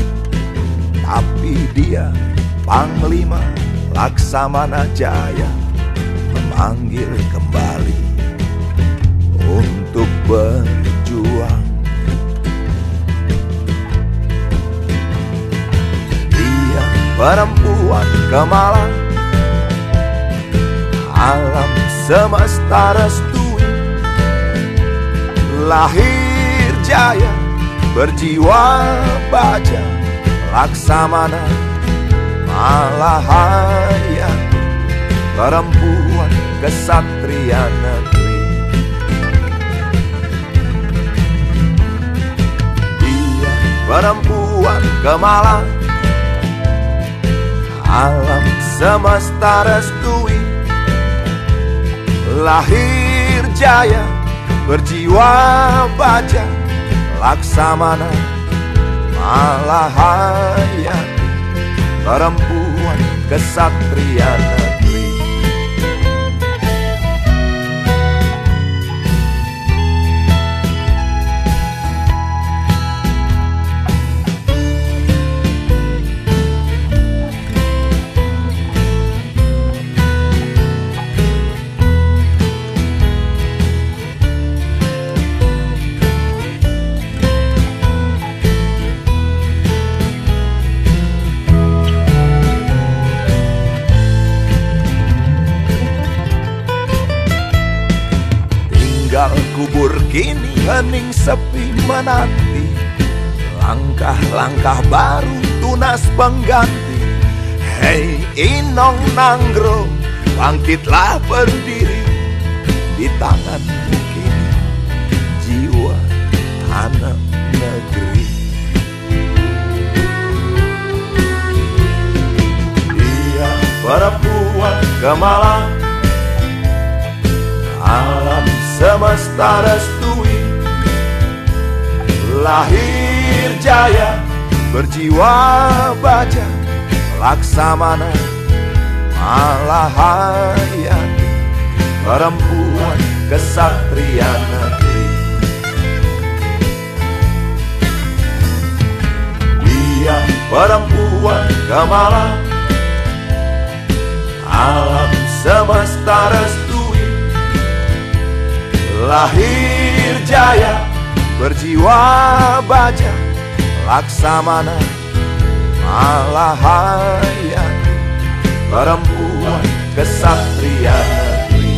tapi dia Panglima Laksamana Jaya memanggil kembali untuk berjuang. Dia perempuan gemilang, alam semesta restui, lahir jaya berjiwa baja, Laksamana Malahaya, perempuan kesatria negeri. Dia perempuan gemilang, alam semesta restui, lahir jaya berjiwa baja, Laksamana Malahaya, perempuan kesatria negeri. Kubur kini hening sepi menanti langkah-langkah baru tunas pengganti. Hei Inong Nanggro, bangkitlah berdiri, di tangan kini jiwa anak negeri. Dia perempuan gemilang, alam semesta restui, lahir jaya berjiwa baja, Laksamana Malahaya, perempuan kesatria negeri. Dia perempuan gemilang, alam semesta restui, lahir jaya berjiwa baja, Laksamana Malahaya, perempuan kesatria negeri.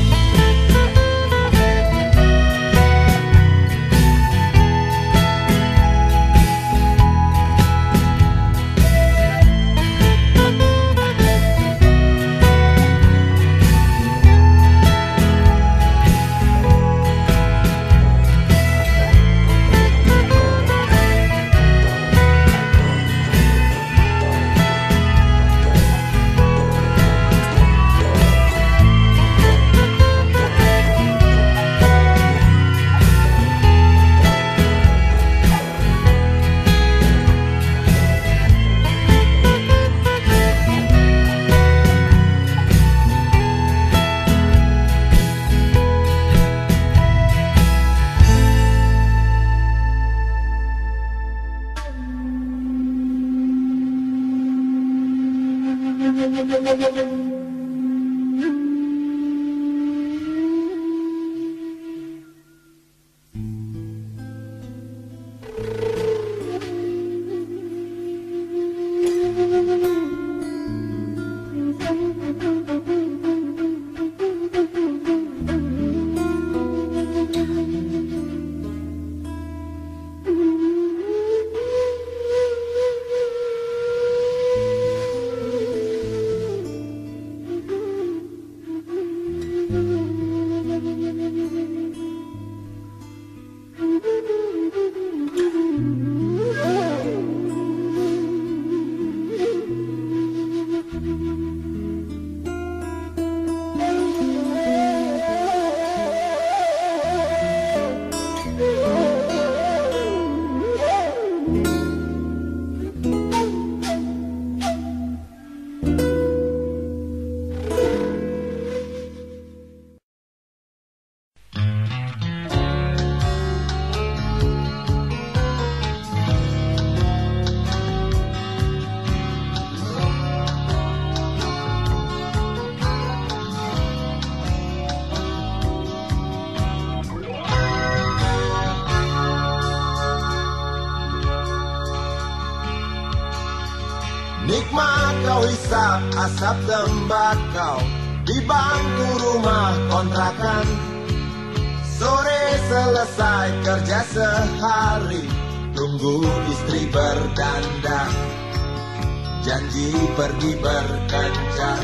Nikmat kau hisap asap tembakau di bangku rumah kontrakan. Sore selesai kerja sehari, tunggu istri berdandan, janji pergi berkencan.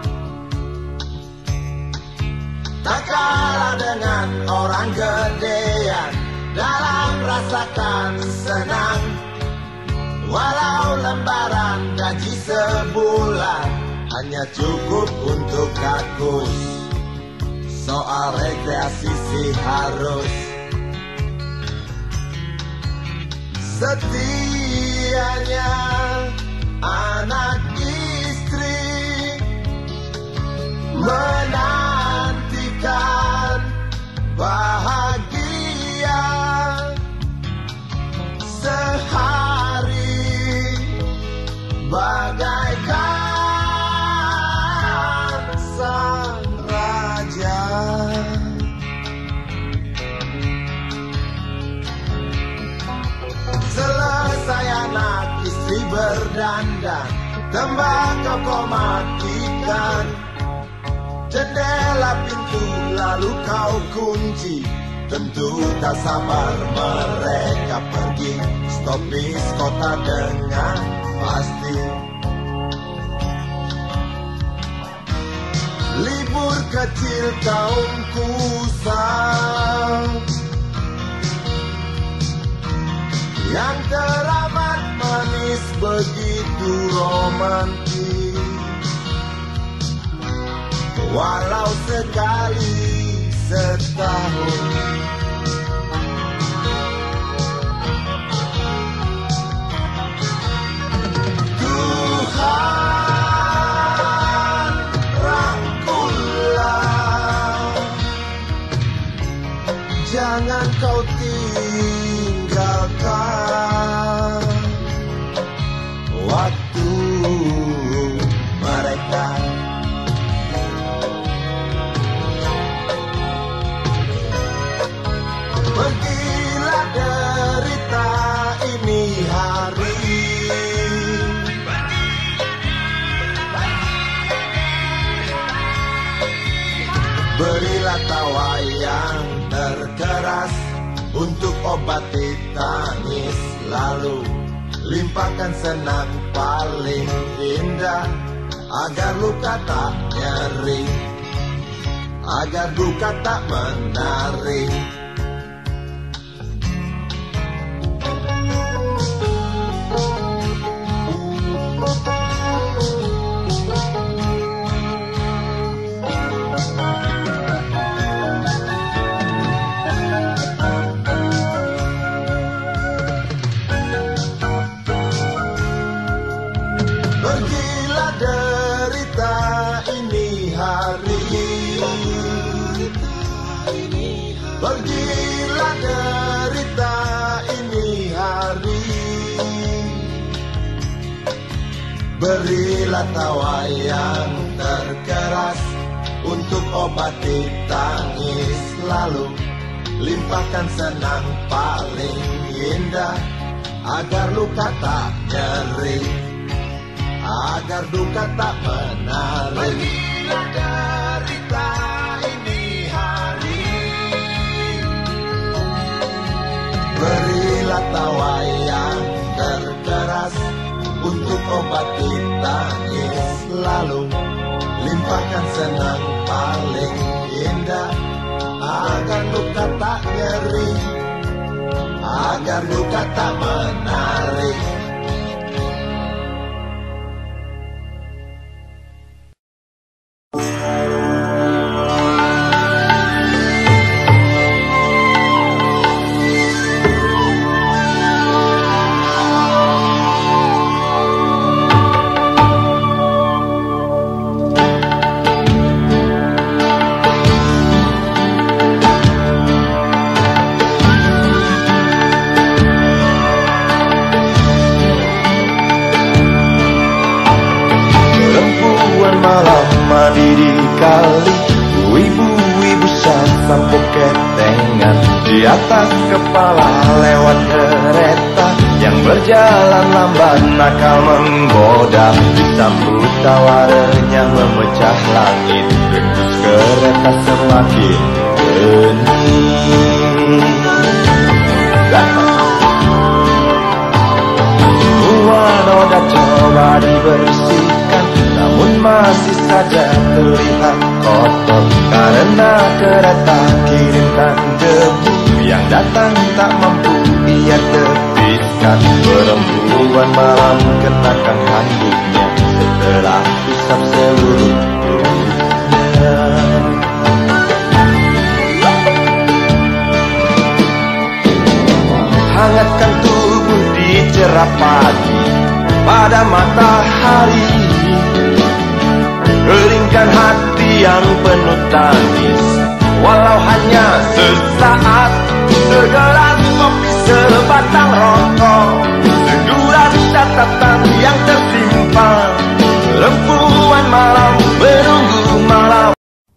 Tak kalah dengan orang gedean dalam rasakan senang. Walau lembaran gaji sebulan hanya cukup untuk kakus, soal rekreasi sih harus. Setianya anak istri menantikan bahagia sehari bagaikan sang raja. Selesai anak istri berdandan, tembakau kau matikan, jendela pintu lalu kau kunci. Tentu tak sabar mereka pergi, stopis kota dengan pasti. Libur kecil kaum kusam yang teramat manis begitu romantis. Walau sekali setahun Tuhan rangkullah, jangan kau tinggalkan waktu mereka. Pergilah derita ini hari, berilah tawa yang terkeras untuk obati tangis, lalu limpahkan senang paling indah agar luka tak nyeri, agar duka tak menarik. Pergilah derita ini hari, pergilah derita ini hari, berilah tawa yang terkeras untuk obati tangis, lalu limpahkan senang paling indah agar luka tak nyeri, agar duka tak menarik. Pergilah derita ini hari, berilah tawa yang terkeras untuk obati tangis, lalu limpahkan senang paling indah agar luka tak nyeri, agar duka tak menarik. Di atas kepala lewat kereta yang berjalan lambat nakal menggoda. Disambut tawarnya memecah langit, rebus kereta semakin kencang. Semua noda coba dibersihkan, namun masih saja terlihat kotor karena kereta kirimkan debu yang datang tak mampu ia tepiskan. Perempuan malam kenakan handuknya setelah usap seluruh tubuhnya. Hangatkan tubuh di cerah pagi pada matahari, keringkan hati yang penuh tangis walau hanya sesaat. Segelas kopi, sebatang rokok, segurat catatan yang tersimpan. Perempuan malam menunggu malam.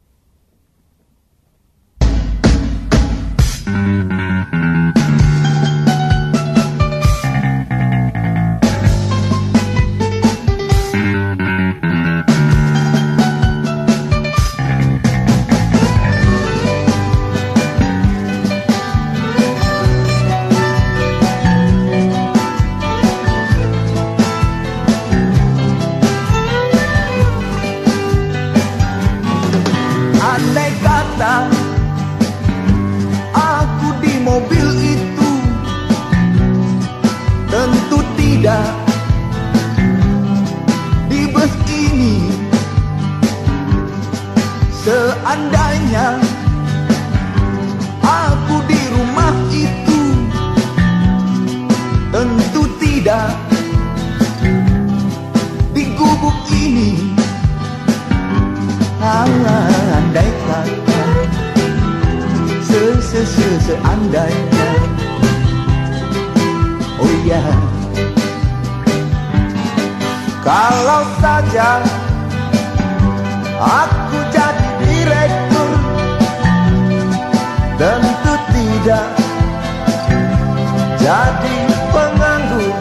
Andai kata aku di mobil itu, tentu tidak di bus ini. Seandainya aku di rumah itu, tentu tidak di gubuk ini. Andai kata, se se se seandainya, oh ya, kalau saja aku jadi direktur, tentu tidak jadi penganggur.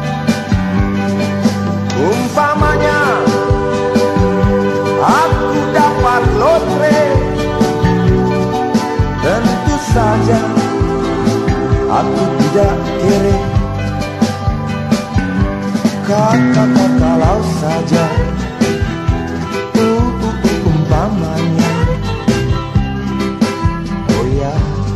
Umpamanya aku dapat lotre, tentu saja aku tidak kere. Kata-kata kalau saja uh, uh, uh, umpamanya, oh ya,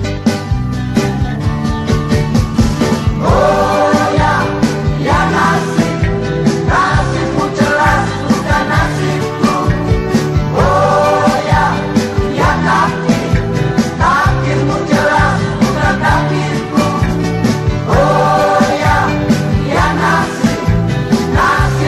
Oh ya, ya nasib, nasibmu jelas bukan nasibku. Oh ya, ya takdir, takdirmu jelas bukan takdirku. Oh ya, ya nasib, nasib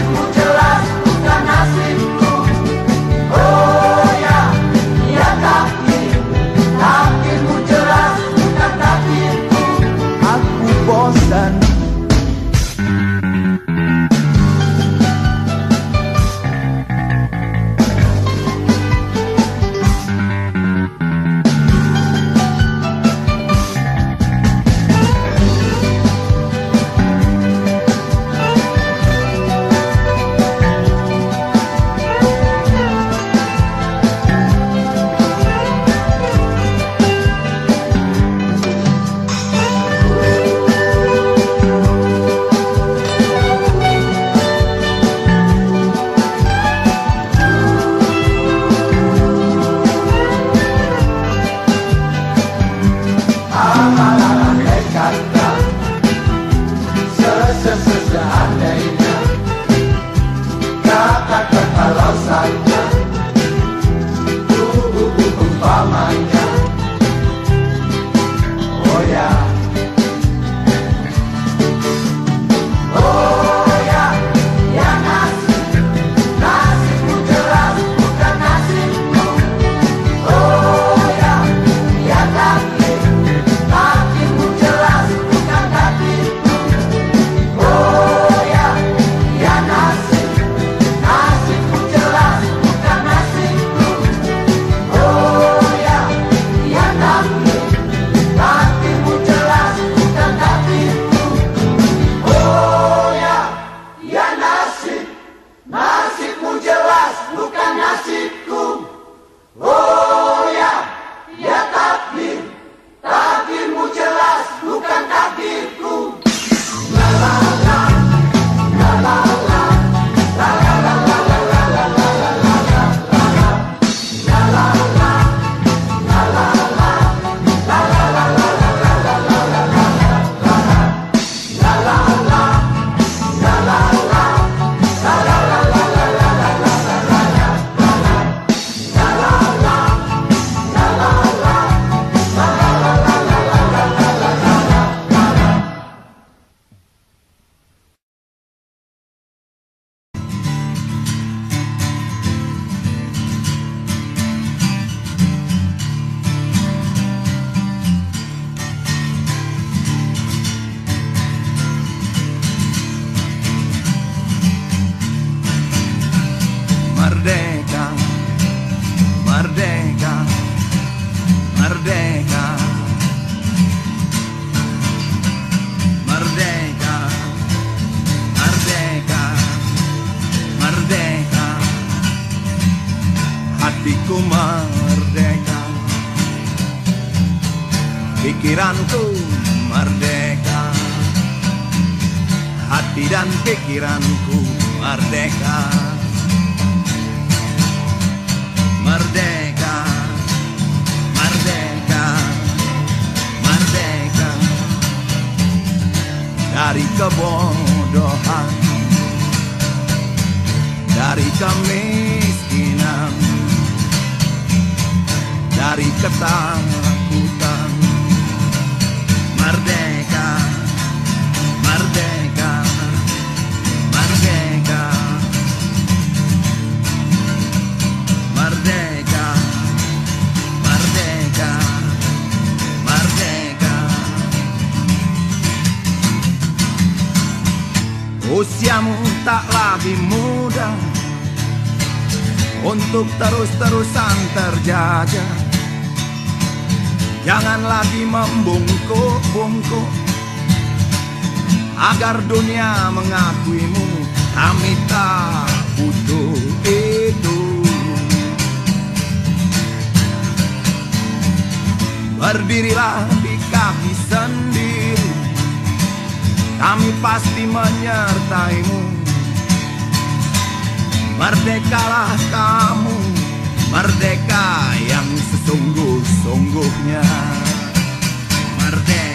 Aku merdeka, pikiranku merdeka, hati dan pikiranku merdeka. Merdeka, merdeka, merdeka dari kebodohan, dari kemiskinan, dari ketakutan. Merdeka, merdeka, merdeka, merdeka, merdeka, merdeka. Usiamu tak lagi muda untuk terus-terusan terjajah. Jangan lagi membungkuk-bungkuk agar dunia mengakuimu. Kami tak butuh itu. Berdirilah di kaki sendiri, kami pasti menyertaimu. Merdekalah kamu, merdeka yang sesungguh-sungguhnya. Merdeka.